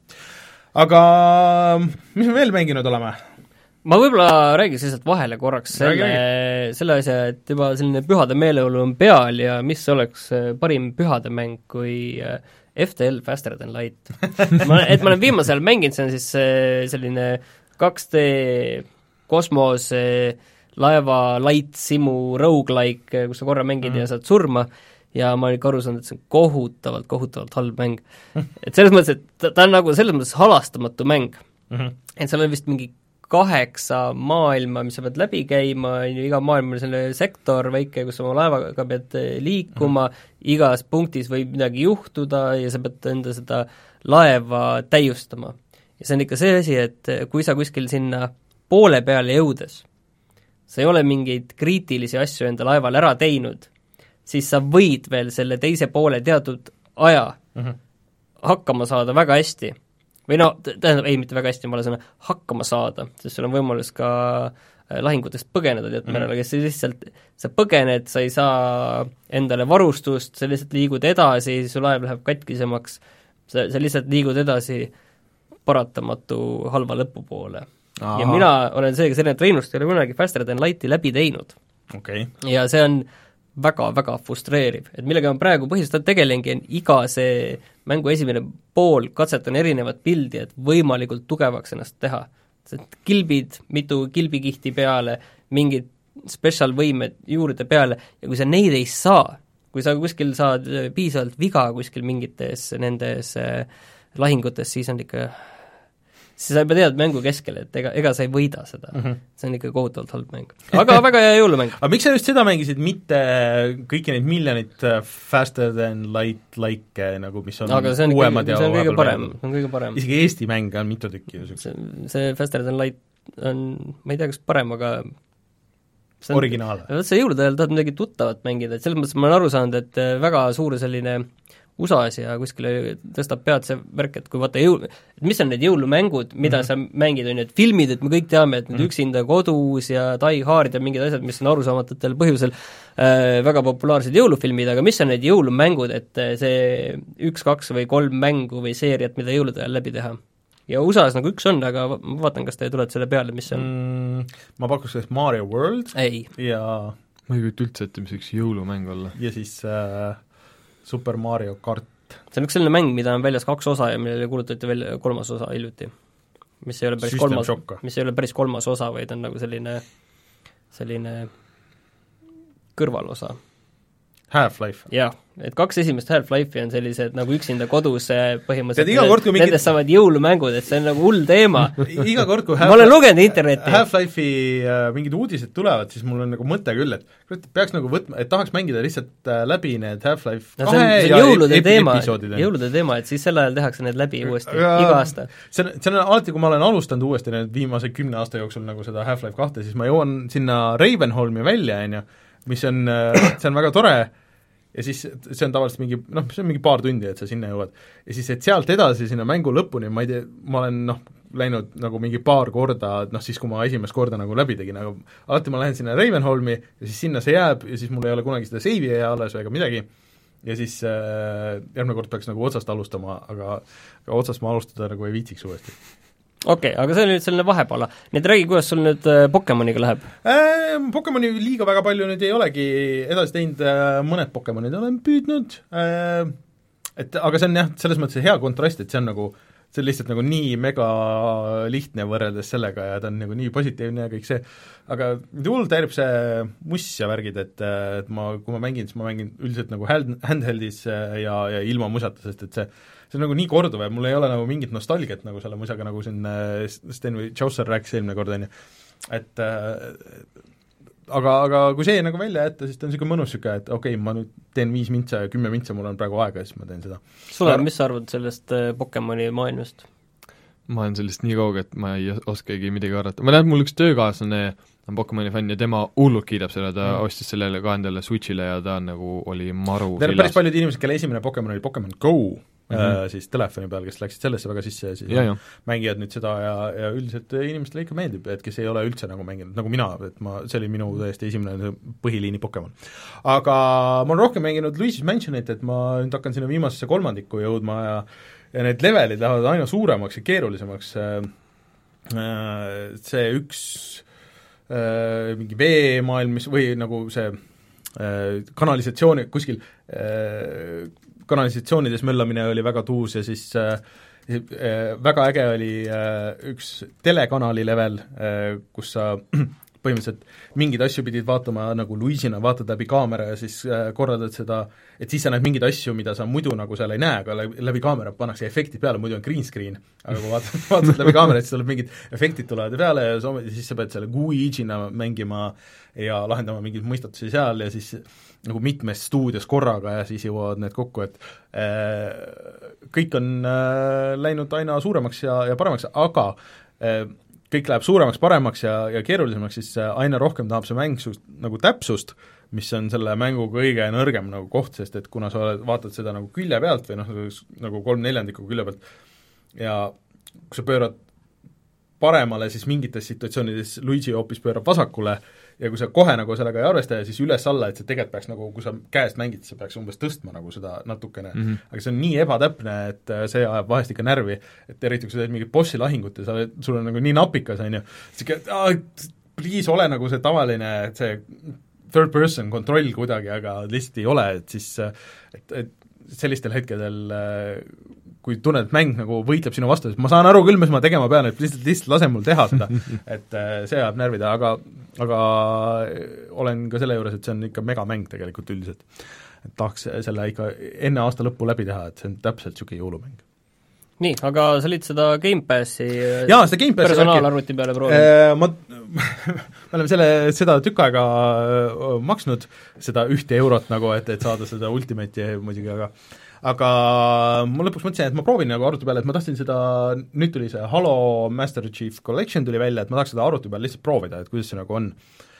Aga mis me veel mänginud oleme? ma võib-olla räägiks lihtsalt vahele korraks selle, selle asja, et juba selline pühade meeleolu on peal ja mis oleks parim pühade mäng kui F T L Faster Than Light. ma, et ma olen viimasel mänginud, see on siis selline kaks D kosmos laeva light simu roguelike, kus sa korra mängid mm -hmm. ja saad surma, ja ma olen ikka aru saanud, et see on kohutavalt, kohutavalt halb mäng. et selles mõttes, et ta, ta on nagu selles mõttes halastamatu mäng mm. -hmm. et seal on vist mingi kaheksa maailma, mis sa pead läbi käima, on ju, iga maailm on selline sektor väike, kus sa oma laevaga pead liikuma mm, -hmm. igas punktis võib midagi juhtuda ja sa pead enda seda laeva täiustama. ja see on ikka see asi, et kui sa kuskil sinna poole peale jõudes, sa ei ole mingeid kriitilisi asju enda laeval ära teinud, siis sa võid veel selle teise poole teatud aja mm -hmm. hakkama saada väga hästi. või no, tähendab, ei, mitte väga hästi, ma olen sõna, hakkama saada, sest sul on võimalus ka lahingutest põgeneda teatud mm -hmm. määral, kes lihtsalt, sa põgened, sa ei saa endale varustust, sa lihtsalt liigud edasi, su laev läheb katkisemaks, sa, sa lihtsalt liigud edasi paratamatu halva lõpu poole. Aha. Ja mina olen see, kes enne treenust ei ole kunagi Faster Than Lighti läbi teinud okay.. ja see on väga-väga frustreeriv, et millega ma praegu põhiliselt tegelengi, on iga see mängu esimene pool, katsetan erinevat pildi, et võimalikult tugevaks ennast teha. kilbid, mitu kilbikihti peale, mingid special võimed juurde peale ja kui sa neid ei saa, kui sa kuskil saad piisavalt viga kuskil mingites nendes äh, lahingutes, siis on ikka, siis sa juba tead mängu keskel, et ega, ega sa ei võida seda mm. -hmm. see on ikka kohutavalt halb mäng. aga väga hea jõulumäng. aga miks sa just seda mängisid, mitte kõiki neid miljonit Faster Than Light like nagu, mis on, aga see on uuemad kõige, ja see on kõige parem, see on kõige parem. isegi Eesti mänge on mitu tükki. see, see Faster Than Light on, ma ei tea, kas parem, aga see on, originaal. vot see jõulude ajal tahad midagi tuttavat mängida, et selles mõttes ma olen aru saanud, et väga suur selline U S A-s ja kuskil tõstab pead see värk, et kui vaata jõul-, et mis on need jõulumängud, mida mm -hmm. sa mängid, on ju, et filmid, et me kõik teame, et need mm -hmm. Üksinda kodus ja Die Hard ja mingid asjad, mis on arusaamatutel põhjusel äh, väga populaarsed jõulufilmid, aga mis on need jõulumängud, et see üks, kaks või kolm mängu või seeriat, mida jõulude ajal läbi teha? ja U S A-s nagu üks on, aga ma vaatan, kas te tulete selle peale, mis see on mm,? Ma pakuks sellest Mario World ei. ja ma ei kujuta üldse ette, mis üks jõulumäng olla. ja siis äh, Super Mario kart. see on üks selline mäng, mida on väljas kaks osa ja millele kuulutati välja kolmas osa hiljuti. mis ei ole päris System kolmas, Shocka. mis ei ole päris kolmas osa, vaid on nagu selline, selline kõrvalosa. Half-Life. jah, et kaks esimest Half-Life'i on sellised nagu üksinda kodus põhimõtteliselt, kord, nendest mingid... saavad jõulumängud, et see on nagu hull teema. iga kord, kui ma olen lugenud internetti. Half-Life'i äh, mingid uudised tulevad, siis mul on nagu mõte küll, et kurat, peaks nagu võtma, et tahaks mängida lihtsalt äh, läbi need Half-Life no, kahe ja jõulude ep- teema, jõulude teema, et siis sel ajal tehakse need läbi uuesti, ja, iga aasta. see on, see on alati, kui ma olen alustanud uuesti need viimase kümne aasta jooksul nagu seda Half-Life kahte, siis ma jõuan sinna Ravenholmi välja, on ju, mis on, see on väga tore, ja siis see on tavaliselt mingi, noh, see on mingi paar tundi, et sa sinna jõuad. ja siis, et sealt edasi sinna mängu lõpuni, ma ei tea, ma olen noh, läinud nagu mingi paar korda, noh siis, kui ma esimest korda nagu läbi tegin, aga alati ma lähen sinna Ravenholmi ja siis sinna see jääb ja siis mul ei ole kunagi seda seivi alles ega midagi, ja siis äh, järgmine kord peaks nagu otsast alustama, aga, aga otsast ma alustada nagu ei viitsiks uuesti. Okei okay,, aga see on nüüd selline vahepaala. Nii et räägi, kuidas sul nüüd Pokemoniga läheb? Äh, Pokemoni liiga väga palju nüüd ei olegi edasi teinud, mõned Pokemonid olen püüdnud, äh, et aga see on jah, selles mõttes hea kontrast, et see on nagu, see on lihtsalt nagu nii mega lihtne võrreldes sellega ja ta on nagu nii positiivne ja kõik see, aga hullult häirib see muss ja värgid, et, et ma, kui ma mängin, siis ma mängin üldiselt nagu handheldis ja, ja ilma musata, sest et see see on nagu nii korduv ja mul ei ole nagu mingit nostalgiat nagu selle musaga, nagu siin Sten või Chaucer rääkis eelmine kord, on ju, et aga, aga kui see nagu välja jätta, siis ta on niisugune mõnus niisugune, et okei okay,, ma nüüd teen viis mintsa ja kümme mintsa, mul on praegu aega ja siis ma teen seda. Sulle, mis sa arvad sellest Pokemoni maailmast? Ma olen sellest nii kauge, et ma ei oskagi midagi arvata. Ma tean, et mul üks töökaaslane on Pokemoni fänn ja tema hullult kiidab selle, ta mm. ostis sellele ka endale Switchile ja ta nagu oli maru Teil päris paljud inimesed, kelle esimene Pokemon oli Pokemon Go, mm -hmm. siis telefoni peal, kes läksid sellesse väga sisse ja siis ja, ja. mängivad nüüd seda ja, ja üldiselt inimestele ikka meeldib, et kes ei ole üldse nagu mänginud, nagu mina, et ma, see oli minu täiesti esimene põhiliini Pokemon. Aga ma olen rohkem mänginud Luigi's Mansionit, et ma nüüd hakkan sinna viimasesse kolmandikku jõudma ja ja need levelid lähevad aina suuremaks ja keerulisemaks, see üks mingi veemaailm, mis või nagu see kanalisatsiooni, kuskil kanalisatsioonides möllamine oli väga tuus ja siis väga äge oli üks telekanali level, kus sa põhimõtteliselt mingeid asju pidid vaatama nagu Luigina, vaatad läbi kaamera ja siis korraldad seda, et siis sa näed mingeid asju, mida sa muidu nagu seal ei näe, aga läbi, läbi kaamera pannakse efektid peale, muidu on green screen, aga kui vaatad, vaatad läbi kaamera, siis tuleb mingid efektid tulevad peale ja siis sa pead selle Luigina mängima ja lahendama mingeid mõistatusi seal ja siis nagu mitmes stuudios korraga ja siis jõuavad need kokku, et äh, kõik on äh, läinud aina suuremaks ja, ja paremaks, aga äh, kõik läheb suuremaks, paremaks ja, ja keerulisemaks, siis aina rohkem tahab see mäng sust, nagu täpsust, mis on selle mängu kõige nõrgem nagu koht, sest et kuna sa oled, vaatad seda nagu külje pealt või noh, nagu kolm neljandikku külje pealt ja kui sa pöörad paremale, siis mingites situatsioonides Luigi hoopis pöörab vasakule ja kui sa kohe nagu sellega ei arvesta ja siis üles-alla, et see tegelikult peaks nagu, kui sa käest mängid, sa peaks umbes tõstma nagu seda natukene mm, -hmm. aga see on nii ebatäpne, et see ajab vahest ikka närvi, et eriti kui sa teed mingit bossi lahingut ja sa oled, sul on nagu nii napikas, on ju, siis please ole nagu see tavaline, see third person kontroll kuidagi, aga lihtsalt ei ole, et siis et, et sellistel hetkedel kui tunned, et mäng nagu võitleb sinu vastu, ma saan aru küll, mis ma tegema pean, et lihtsalt, lihtsalt lase mul teha seda, et see ajab närvida, aga aga olen ka selle juures, et see on ikka megamäng tegelikult üldiselt. Et tahaks selle ikka enne aasta lõppu läbi teha, et see on täpselt niisugune jõulumäng. Nii, aga sa olid seda Game Passi Jaa, seda Game Passi personaalarvuti peale proovinud? Ma, me oleme selle, seda tükk aega maksnud, seda ühte eurot nagu, et, et saada seda Ultimate'i muidugi, aga aga ma lõpuks mõtlesin, et ma proovin nagu arvuti peale, et ma tahtsin seda, nüüd tuli see Halo Master Chief Collection tuli välja, et ma tahaks seda arvuti peale lihtsalt proovida, et kuidas see nagu on.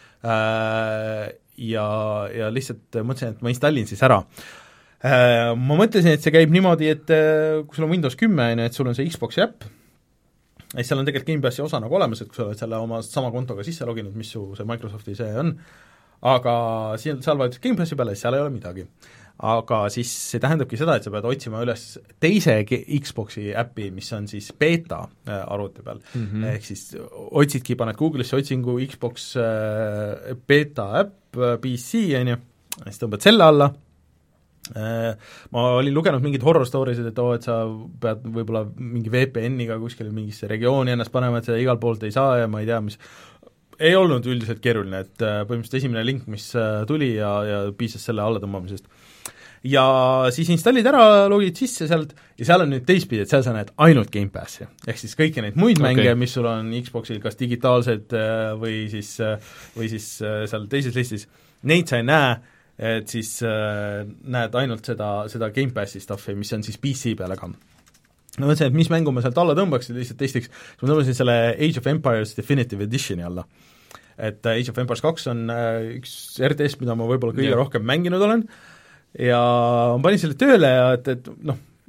Ja, ja lihtsalt mõtlesin, et ma installin siis ära. Ma mõtlesin, et see käib niimoodi, et kui sul on Windows kümme, et sul on see Xbox'i äpp, ja seal on tegelikult Game Passi osa nagu olemas, et kui sa oled selle oma sama kontoga sisse loginud, mis su see Microsofti see on, aga seal, seal vajutad Game Passi peale, seal ei ole midagi. Aga siis see tähendabki seda, et sa pead otsima üles teise Xbox'i äpi, mis on siis beta arvuti peal mm, -hmm. ehk siis otsidki, paned Google'isse otsingu Xbox beta äpp P C, on ju, siis tõmbad selle alla. Ma olin lugenud mingid horror story'sid, et oo, et sa pead võib-olla mingi V P N-iga kuskil mingisse regiooni ennast panema, et seda igalt poolt ei saa ja ma ei tea, mis ei olnud üldiselt keeruline, et põhimõtteliselt esimene link, mis tuli ja, ja piisas selle alla tõmbamisest. Ja siis installid ära, logid sisse sealt ja seal on nüüd teistpidi, et seal sa näed ainult Game Passi. Ehk siis kõiki neid muid okay. mänge, mis sul on Xboxil kas digitaalsed või siis, või siis seal teises listis, neid sa ei näe, et siis näed ainult seda, seda Game Passi stuffi, mis on siis P C peale ka. Ma mõtlesin, et mis mängu ma sealt alla tõmbaks ja lihtsalt testiks, siis ma tõmbasin selle Age of Empires Definitive Editioni alla. Et Age of Empires kaks on üks R T S, mida ma võib-olla kõige yeah. rohkem mänginud olen, ja ma panin selle tööle ja et, et noh,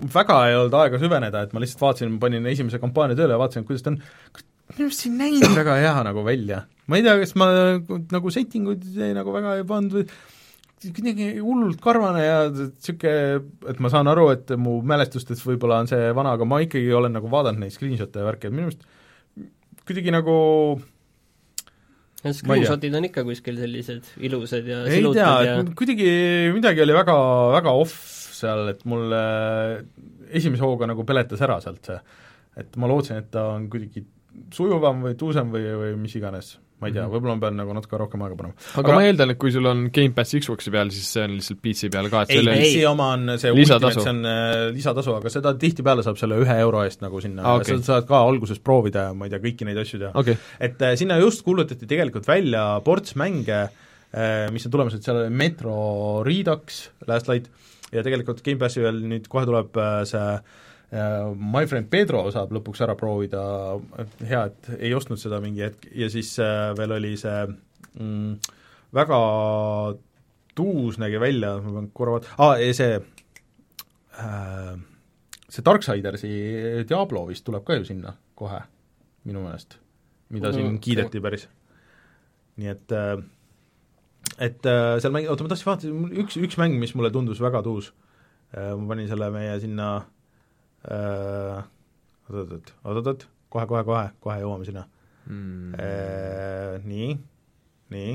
väga ei olnud aega süveneda, et ma lihtsalt vaatasin, panin esimese kampaania tööle ja vaatasin, kuidas ta on, minu arust siin näinud väga hea nagu välja. Ma ei tea, kas ma nagu settinguid nagu väga ei pannud või kuidagi hullult karvane ja siuke, et ma saan aru, et mu mälestustes võib-olla on see vana, aga ma ikkagi olen nagu vaadanud neid screenshot'e ja värke, et minu arust kuidagi nagu screenshotid on ikka kuskil sellised ilusad ja ei silutad tea, ja kuidagi midagi oli väga, väga off seal, et mulle esimese hooga nagu peletas ära sealt see, et ma lootsin, et ta on kuidagi sujuvam või tuusem või, või mis iganes, ma ei tea, võib-olla ma pean nagu natuke rohkem aega panema. aga, aga ma eeldan, et kui sul on Game Pass Xboxi peal, siis see on lihtsalt P C peal ka, et ei, P C oma on see lisatasu. Ultimate, see on äh, lisatasu, aga seda tihtipeale saab selle ühe euro eest nagu sinna ah,, okay. sa saad ka alguses proovida ja ma ei tea, kõiki neid asju teha okay.. et äh, sinna just kuulutati tegelikult välja ports mänge äh,, mis on tulemas, et seal oli Metro Redux, Last Light, ja tegelikult Game Passi veel nüüd kohe tuleb äh, see My Friend Pedro saab lõpuks ära proovida, hea, et ei ostnud seda mingi hetk, ja siis äh, veel oli see mm, väga tuus nägi välja, ma pean korra vaat-, aa, see äh, see Darksidersi Diablo vist tuleb ka ju sinna kohe, minu meelest, mida siin mm, kiideti päris. Nii et äh, et äh, seal mäng, oota, ma tahtsin vaadata, üks, üks mäng, mis mulle tundus väga tuus äh,, ma panin selle meie sinna oot-oot-oot, oot-oot-oot, kohe-kohe-kohe, kohe jõuame sinna mm.. Eee, nii, nii,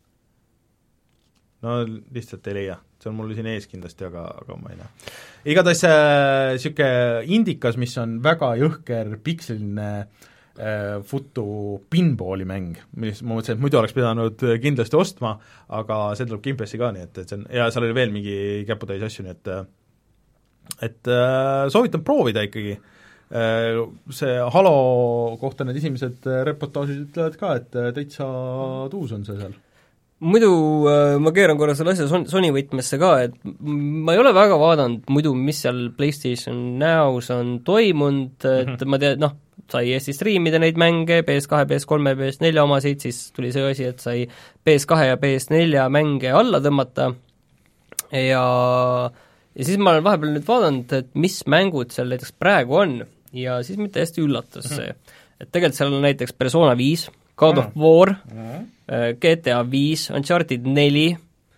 no lihtsalt ei leia, see on mul siin ees kindlasti, aga, aga ma ei näe. Igatahes niisugune indikas, mis on väga jõhker pikseliline äh, futu pinballi mäng, mis ma mõtlesin, et muidu oleks pidanud kindlasti ostma, aga see tuleb Game Passi ka, nii et, et see on, ja seal oli veel mingi käputäis asju, nii et et äh, soovitan proovida ikkagi äh,, see Halo kohta need esimesed reportaažid ütlevad ka, et täitsa tuus on see seal. Muidu äh, ma keeran korra selle asja Sony võtmesse ka, et ma ei ole väga vaadanud muidu, mis seal PlayStation Now's on toimunud, et mm -hmm. ma tean, noh, sai Eesti striimida neid mänge, P S kahe, P S kolme, P S nelja omasid, siis tuli see asi, et sai P S kahe ja P S nelja mänge alla tõmmata ja ja siis ma olen vahepeal nüüd vaadanud, et mis mängud seal näiteks praegu on ja siis mind täiesti üllatas see, et tegelikult seal on näiteks Persona viis, God of War, G T A viis, Uncharted neli,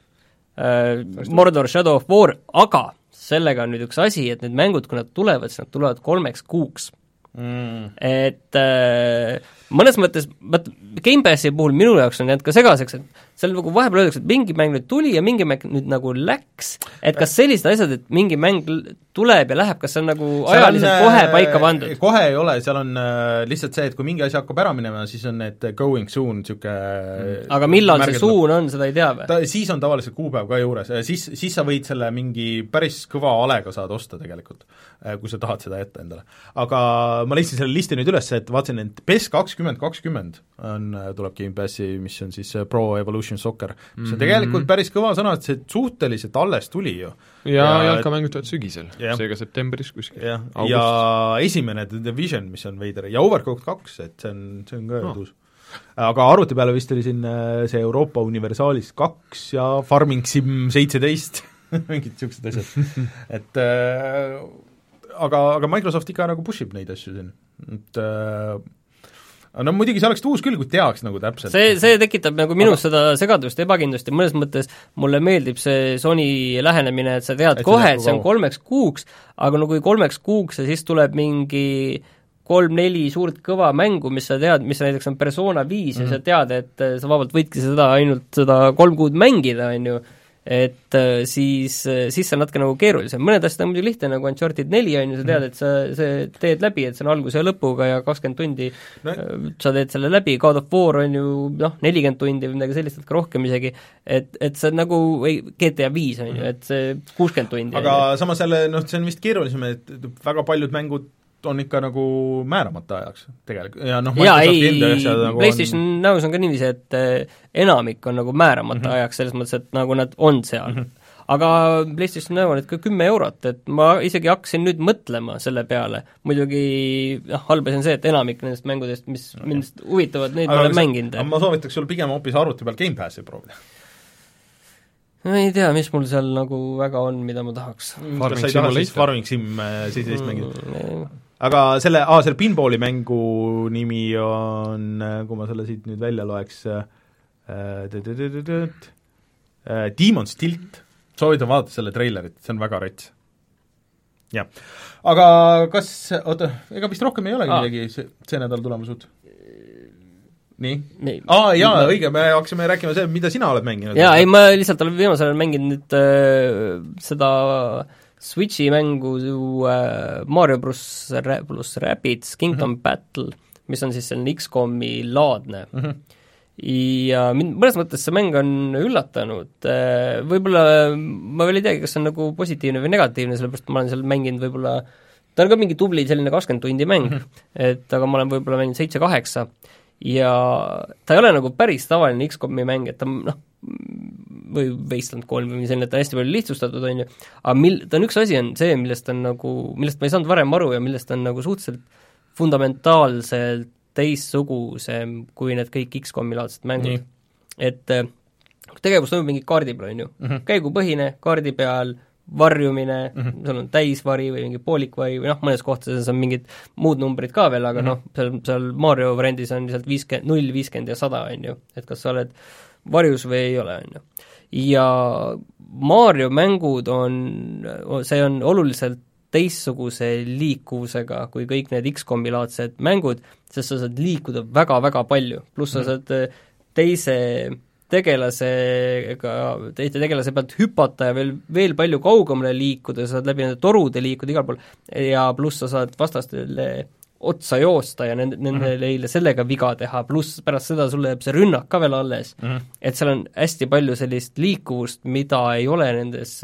Mordor Shadow of War, aga sellega on nüüd üks asi, et need mängud, kui nad tulevad, siis nad tulevad kolmeks kuuks. Mm. Et äh, mõnes mõttes, Game Passi puhul minu jaoks on jäänud ka segaseks, et seal nagu vahepeal öeldakse, et mingi mäng nüüd tuli ja mingi mäng nüüd nagu läks, et kas sellised asjad, et mingi mäng tuleb ja läheb, kas see on nagu ajaliselt on, kohe paika pandud? Kohe ei ole, seal on äh, lihtsalt see, et kui mingi asi hakkab ära minema, siis on need going soon, niisugune mm. aga millal see soon on, seda ei tea või? Ta, siis on tavaliselt kuupäev ka juures, siis, siis sa võid selle mingi päris kõva alega saad osta tegelikult, kui sa tahad seda jätta endale. Aga ma leidsin selle listi nüüd üles, et vaatasin, et P E S kakskümmend kakskümmend on, tuleb Game Passi, mis on siis Pro Evolution Soccer, mis on tegelikult päris kõva sõna, et see suhteliselt alles tuli ju. ja, ja jalkamängud tulevad sügisel, seega septembris kuskil. ja, ja esimene The Division, mis on veider, ja Overcooked kaks, et see on, see on ka no. tuus. Aga arvuti peale vist oli siin see Euroopa Universaalis kaks ja Farming Sim seitseteist mingid niisugused asjad. et äh, aga, aga Microsoft ikka nagu pushib neid asju siin, et äh, no muidugi see oleks uus küll, kui teaks nagu täpselt. See, see tekitab nagu minus aga... seda segadust ja ebakindlust ja mõnes mõttes mulle meeldib see Sony lähenemine, et sa tead et kohe, et see on kolmeks kuuks, aga no kui kolmeks kuuks ja siis tuleb mingi kolm-neli suurt kõva mängu, mis sa tead, mis näiteks on Persona viis mm -hmm. ja sa tead, et sa vabalt võidki seda ainult seda kolm kuud mängida, on ju, et siis, siis see on natuke nagu keerulisem. Mõned asjad on muidugi lihtne, nagu Uncharted neli on ju, sa tead, et sa see teed läbi, et see on alguse ja lõpuga ja kakskümmend tundi no. sa teed selle läbi, God of War on ju noh, nelikümmend tundi või midagi sellist, ka rohkem isegi, et, et see nagu, või G T A viis on ju, et see kuuskümmend tundi. aga on, samas jälle, noh, see on vist keerulisem, et väga paljud mängud on ikka nagu määramata ajaks tegelikult ja noh, jaa, ei, nagu PlayStation on... Now's on ka niiviisi, et enamik on nagu määramata mm -hmm. ajaks, selles mõttes, et nagu nad on seal mm. -hmm. aga PlayStation Now on nüüd ka kümme eurot, et ma isegi hakkasin nüüd mõtlema selle peale, muidugi noh, halb asi on see, et enamik nendest mängudest, mis okay. mind huvitavad, neid aga ma olen mänginud. ma soovitaks sul pigem hoopis arvuti peal Game Passi proovida. ma ei tea, mis mul seal nagu väga on, mida ma tahaks. Kas sa ei taha siis Farming Sim seitseteist mängida? Aga selle, aa, selle pinballi mängu nimi on, kui ma selle siit nüüd välja loeks, äh, Demon's Tilt. Soovitan vaadata selle treilerit, see on väga rets. Jah. Aga kas, oota, ega vist rohkem ei olegi ah. midagi see, see nädal tulemas uut? Nii? Aa, jaa, ma... õige, me hakkasime rääkima see, mida sina oled mänginud. Jaa, ei, ma lihtsalt olen viimasel ajal mänginud nüüd äh, seda Switchi mängu äh, Mario pluss plus Rabbids Kingdom mm-hmm. Battle, mis on siis selline X COM-i laadne. Mm-hmm. Ja mind mõnes mõttes see mäng on üllatanud, äh, võib-olla ma veel ei teagi, kas see on nagu positiivne või negatiivne, sellepärast ma olen seal mänginud võib-olla, ta on ka mingi tubli selline kakskümmend tundi mäng mm-hmm., et aga ma olen võib-olla mänginud seitse-kaheksa, ja ta ei ole nagu päris tavaline X COM-i mäng, et ta noh, või Wasteland kolm või selline, et ta on hästi palju lihtsustatud, on ju, aga mil-, ta on üks asi, on see, millest on nagu, millest ma ei saanud varem aru ja millest on nagu suhteliselt fundamentaalselt teistsugusem kui need kõik X COM-i laadsed mängud. Mm. Et tegevus toimub mingi kaardi peal, on ju, mm-hmm. käigupõhine, kaardi peal varjumine mm-hmm., seal on täisvari või mingi poolikvari või noh, mõnes kohtades on mingid muud numbrid ka veel, aga mm-hmm. noh, seal, seal Mario variandis on lihtsalt viiskümmend, null, viiskümmend ja sada, on ju, et kas sa oled varjus või ei ole, on ju. Ja Mario mängud on, see on oluliselt teistsuguse liikuvusega kui kõik need X COM-i laadsed mängud, sest sa saad liikuda väga-väga palju, pluss sa saad teise tegelasega, teiste tegelase pealt hüpata ja veel, veel palju kaugemale liikuda, sa saad läbi nende torude liikuda igal pool ja pluss sa saad vastastele otsa joosta ja nende, nendele mm-hmm. sellega viga teha, pluss pärast seda sulle jääb see rünnak ka veel alles mm-hmm. et seal on hästi palju sellist liikuvust, mida ei ole nendes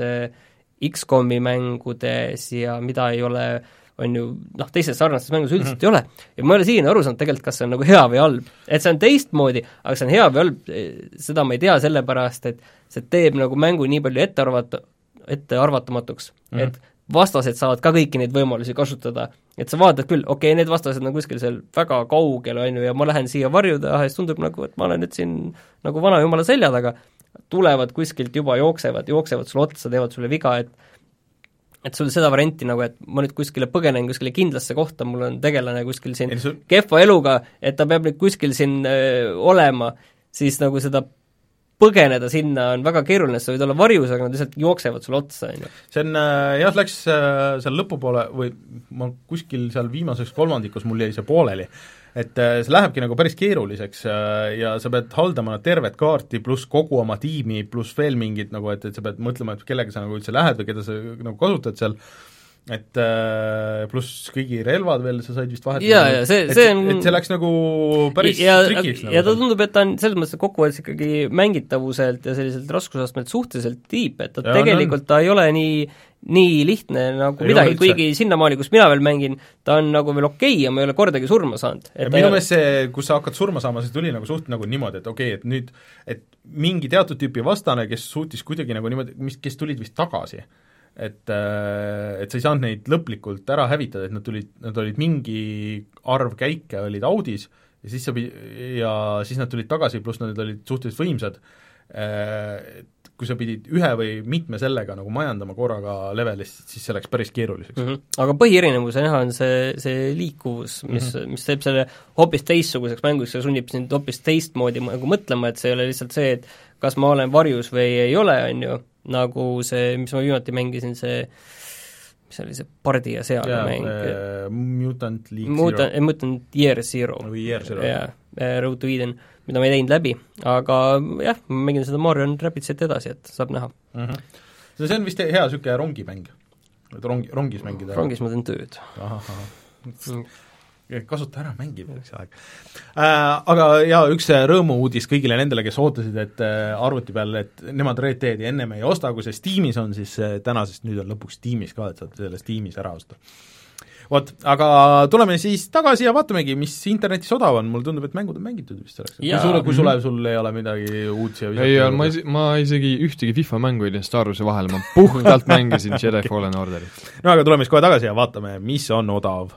X COM-i mängudes ja mida ei ole, on ju, noh, teistes sarnastes mängus üldiselt mm-hmm. ei ole. Ja ma ei ole siiani aru saanud tegelikult, kas see on nagu hea või halb. Et see on teistmoodi, aga see on hea või halb, seda ma ei tea sellepärast, et see teeb nagu mängu nii palju ette arvata, ette arvatamatuks, mm-hmm. et vastased saavad ka kõiki neid võimalusi kasutada. Et sa vaatad küll, okei okay,, need vastased on kuskil seal väga kaugel, on ju, ja ma lähen siia varjuda, ja siis tundub nagu, et ma olen nüüd siin nagu vana jumala selja taga, tulevad kuskilt juba jooksevad, jooksevad sulle otsa, teevad sulle viga, et et sul seda varianti nagu, et ma nüüd kuskile põgenen kuskile kindlasse kohta, mul on tegelane kuskil siin sul... kehva eluga, et ta peab nüüd kuskil siin öö, olema, siis nagu seda põgeneda sinna on väga keeruline, sa võid olla varjus, aga nad lihtsalt jooksevad sulle otsa, on ju. See on, jah, läks seal lõpupoole või ma kuskil seal viimaseks kolmandikus mul jäi see pooleli, et see lähebki nagu päris keeruliseks ja sa pead haldama tervet kaarti pluss kogu oma tiimi pluss veel mingid nagu, et, et sa pead mõtlema, et kellega sa nagu üldse lähed või keda sa nagu kasutad seal, et pluss kõigi relvad veel sa said vist vahetada. Jaa, ja see, et, see on et see läks nagu päris ja, trikiks. Ja, ja ta tundub, et ta on selles mõttes kokkuvõttes ikkagi mängitavuselt ja selliselt raskusastmelt suhteliselt tiip, et ta ja, tegelikult on. Ta ei ole nii, nii lihtne nagu ei midagi, kuigi sinnamaani, kus mina veel mängin, ta on nagu veel okei okay, ja ma ei ole kordagi surma saanud. Minu meelest see, kus sa hakkad surma saama, see tuli nagu suht nagu niimoodi, et okei okay,, et nüüd, et mingi teatud tüüpi vastane, kes suutis kuidagi nagu niimoodi, mis, kes tulid vist tagasi, et, et sa ei saanud neid lõplikult ära hävitada, et nad tulid, nad olid mingi arv käike, olid audis ja siis sa pidi, ja siis nad tulid tagasi, pluss nad olid suhteliselt võimsad, et kui sa pidid ühe või mitme sellega nagu majandama korraga levelist, siis see läks päris keeruliseks mm. -hmm. Aga põhierinevuse näha on see, see liikuvus, mis mm, -hmm. mis teeb selle hoopis teistsuguseks mänguks ja sunnib sind hoopis teistmoodi nagu mõtlema, et see ei ole lihtsalt see, et kas ma olen varjus või ei ole, on ju, nagu see, mis ma viimati mängisin, see mis oli see pardi ja seale yeah, mäng äh, Mutant League Mutant, Zero Mutant Year Zero või Year Zero yeah, Road to Eden, mida ma ei teinud läbi, aga jah, ma mängin seda Mario Rabbidsit edasi, et saab näha mm. -hmm. See on vist hea niisugune rongimäng, et rongi, rongis mängida. Rongis ma teen tööd. Mm. Kasuta ära, mängib üks aeg äh,. Aga jaa, üks rõõmu-uudis kõigile nendele, kes ootasid, et äh, arvuti peal, et nemad Red Deadi ennem ei osta, kui see Steamis on, siis äh, tänasest nüüd on lõpuks Steamis ka, et saad selle Steamis ära osta. Vot, aga tuleme siis tagasi ja vaatamegi, mis internetis odav on, mulle tundub, et mängud on mängitud vist selleks. Kui sulle, kui sulle, sul ei ole midagi uut siia ei, ma, isi, ma isegi ühtegi FIFA mängu ei teinud Star Warsi vahele, ma puhtalt mängisin Jedi Fallen Orderit. No aga tuleme siis kohe tagasi ja vaatame, mis on odav.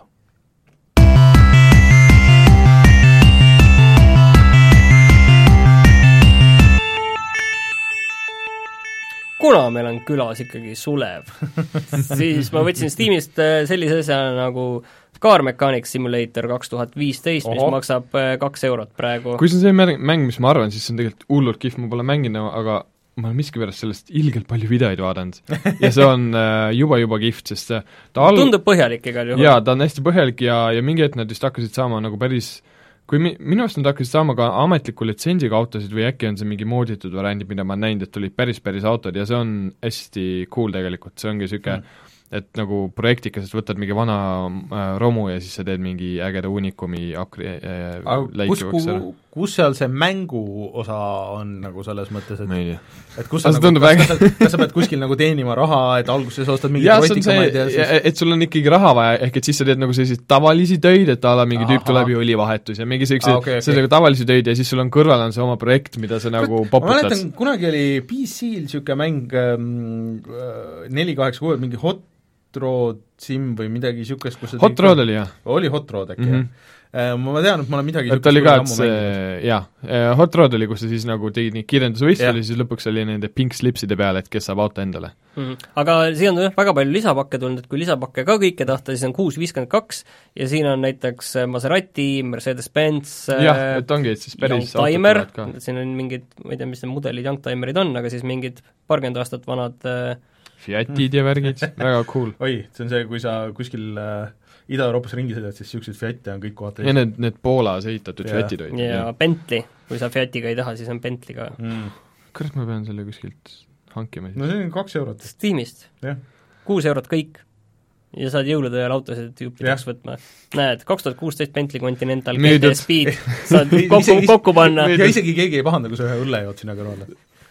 kuna meil on külas ikkagi Sulev, siis ma võtsin Steamist sellise asja nagu Car Mechanics Simulator kaks tuhat viisteist, mis maksab kaks eurot praegu. Kui see on see mäng, mäng, mis ma arvan, siis see on tegelikult hullult kihv, ma pole mänginud, aga ma olen miskipärast sellest ilgelt palju videoid vaadanud. Ja see on juba-juba kihv, sest ta all... tundub põhjalik igal juhul. Jaa, ta on hästi põhjalik ja, ja mingi hetk nad vist hakkasid saama nagu päris kui mi-, minu arust nad hakkasid saama ka ametliku litsensiga autosid või äkki on see mingi mooditud variandid, mida ma näinud, et tulid päris-päris autod ja see on hästi cool tegelikult, see ongi niisugune mm. et nagu projektikas, et võtad mingi vana äh, romu ja siis sa teed mingi ägeda unikumi akri äh, läikivaks ära. Kus seal see mängu osa on nagu selles mõttes, et et kus sa nagu, kas, kas, sa, kas sa pead kuskil nagu teenima raha, et alguses ostad mingi rotikamaid ja siis... et sul on ikkagi raha vaja, ehk et siis sa teed nagu selliseid tavalisi töid, et ala mingi Aha. tüüp tuleb ja õlivahetus ja mingi sellised ah, okay, okay. nagu tavalisi töid ja siis sul on kõrval on see oma projekt, mida sa nagu poputad. Ma mäletan, kunagi oli P C-l niisugune mäng neli kaheksa kuus, mingi Hot Rod Sim või midagi niisugust, kus Hot Rod oli, jah? Oli Hot Rod äkki, mm-hmm. jah? Ma tean, et ma olen midagi et oli ka, et see, jah, Hot Rod oli, kus sa siis nagu tegid nii kirjandusvõistlusel ja siis lõpuks oli nende pink slipside peale, et kes saab auto endale. Mm-hmm. Aga siin on väga palju lisapakke tulnud, et kui lisapakke ka kõike tahta, siis on kuus viiskümmend kaks ja siin on näiteks Maserati, Mercedes-Benz jah, et ongi, et siis päris Youngtimer, siin on mingid, ma ei tea, mis need mudelid Youngtimerid on, aga siis mingid paarkümmend aastat vanad Fiatid ja värgid, väga cool. Oi, see on see, kui sa kuskil äh, Ida-Euroopas ringi sõidad, siis niisugused Fiatid on kõik kohad ja need, need Poolas ehitatud yeah. Fiatid olid. ja, ja Bentley, kui sa Fiatiga ei taha, siis on Bentley ka mm.. Kuidas ma pean selle kuskilt hankima siis? No see on kaks eurot. Steamist yeah. kuus eurot kõik ja saad jõulude ajal autosid juppideks yeah. võtma. Näed, kaks tuhat kuusteist Bentley Continental G T Speed saad kokku, kokku panna. Ja isegi keegi ei pahanda, kui sa ühe õlle jood sinna kõrvale.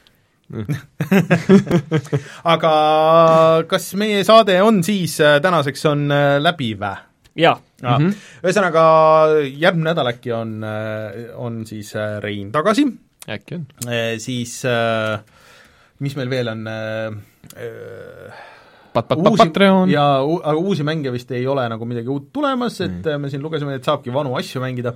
Aga kas meie saade on siis tänaseks on läbi vä? Jaa. Mm-hmm. Ühesõnaga, järgmine nädal äkki on, on siis Rein tagasi. Äkki on. Siis, mis meil veel on? Pat, pat, pat, Patreon. Ja, aga uusi mänge vist ei ole nagu midagi uut tulemas, et mm. me siin lugesime, et saabki vanu asju mängida.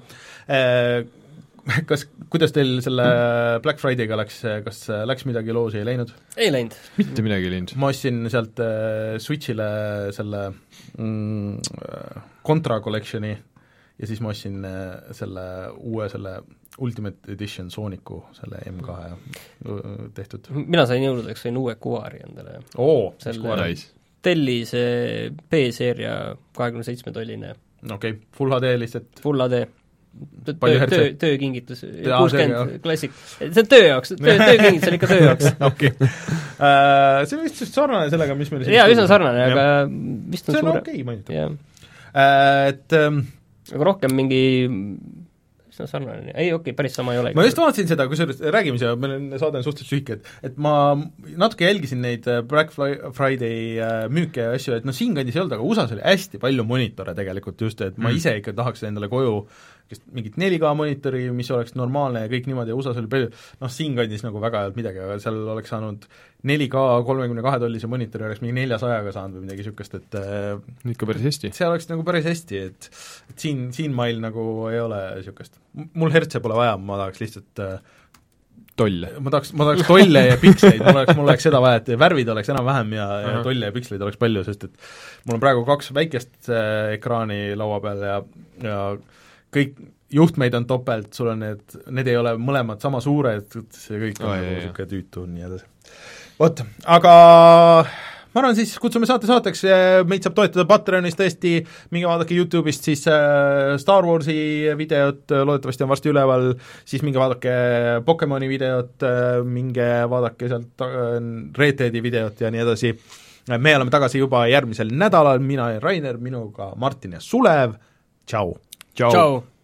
Kas, kuidas teil selle Black Friday'ga läks, kas läks midagi loosi, ei läinud? Ei läinud. Mitte midagi ei läinud. Ma ostsin sealt äh, Switchile selle mm, Contra Collectioni ja siis ma ostsin äh, selle uue, selle Ultimate Edition Sooniku, selle M kahe tehtud. Mina sain jõuludeks, sain uue kuvari endale. Oo, mis kuvar? Telli see B-seeria kahekümne seitsme tolline. Okei, okay. Full H D lihtsalt? Full H D. töö, töö, töökingitus, kuuskümmend klassik, see on töö jaoks, töö, töökingitus on ikka töö jaoks. okei. See on vist sarnane sellega, mis meil jaa, üsna sarnane, aga vist on see on suure... okei, mainitud. Et aga rohkem mingi üsna sarnane, ei okei, päris sama ei ole. Ma just vaatasin seda, kui sa räägime siia, meil on saade on suhteliselt lühike, et, et ma natuke jälgisin neid Black Friday müüke ja asju, et noh, siinkandis ei olnud, aga U S A-s oli hästi palju monitore tegelikult just, et ma mm. ise ikka tahaks endale koju kes mingit neli K monitori, mis oleks normaalne ja kõik niimoodi ja U S A-s oli palju, noh, siinkandis nagu väga ei olnud midagi, aga seal oleks saanud neli K kolmekümne kahe tollise monitori oleks mingi neljasajaga saanud või midagi niisugust, et ikka päris hästi. See oleks nagu päris hästi, et, et siin, siin mail nagu ei ole niisugust. Mul hertse pole vaja, ma tahaks lihtsalt tolle. Ma tahaks, ma tahaks tolle ja piksleid, mul oleks, mul oleks seda vaja, et värvid oleks enam-vähem ja, ja tolle ja piksleid oleks palju, sest et mul on praegu kaks väikest ekraani laua peal ja, ja kõik juhtmeid on topelt, sul on need, need ei ole mõlemad sama suured, see kõik on oh, nagu niisugune tüütu, nii edasi. Vot, aga ma arvan siis, kutsume saate saateks, meid saab toetada Patreonis tõesti, minge vaadake YouTube'ist siis Star Warsi videot, loodetavasti on varsti üleval, siis minge vaadake Pokemoni videot, minge vaadake sealt Red Deadi videot ja nii edasi. Me oleme tagasi juba järgmisel nädalal, mina ja Rainer, minuga Martin ja Sulev, tšau! Ciao. Ciao.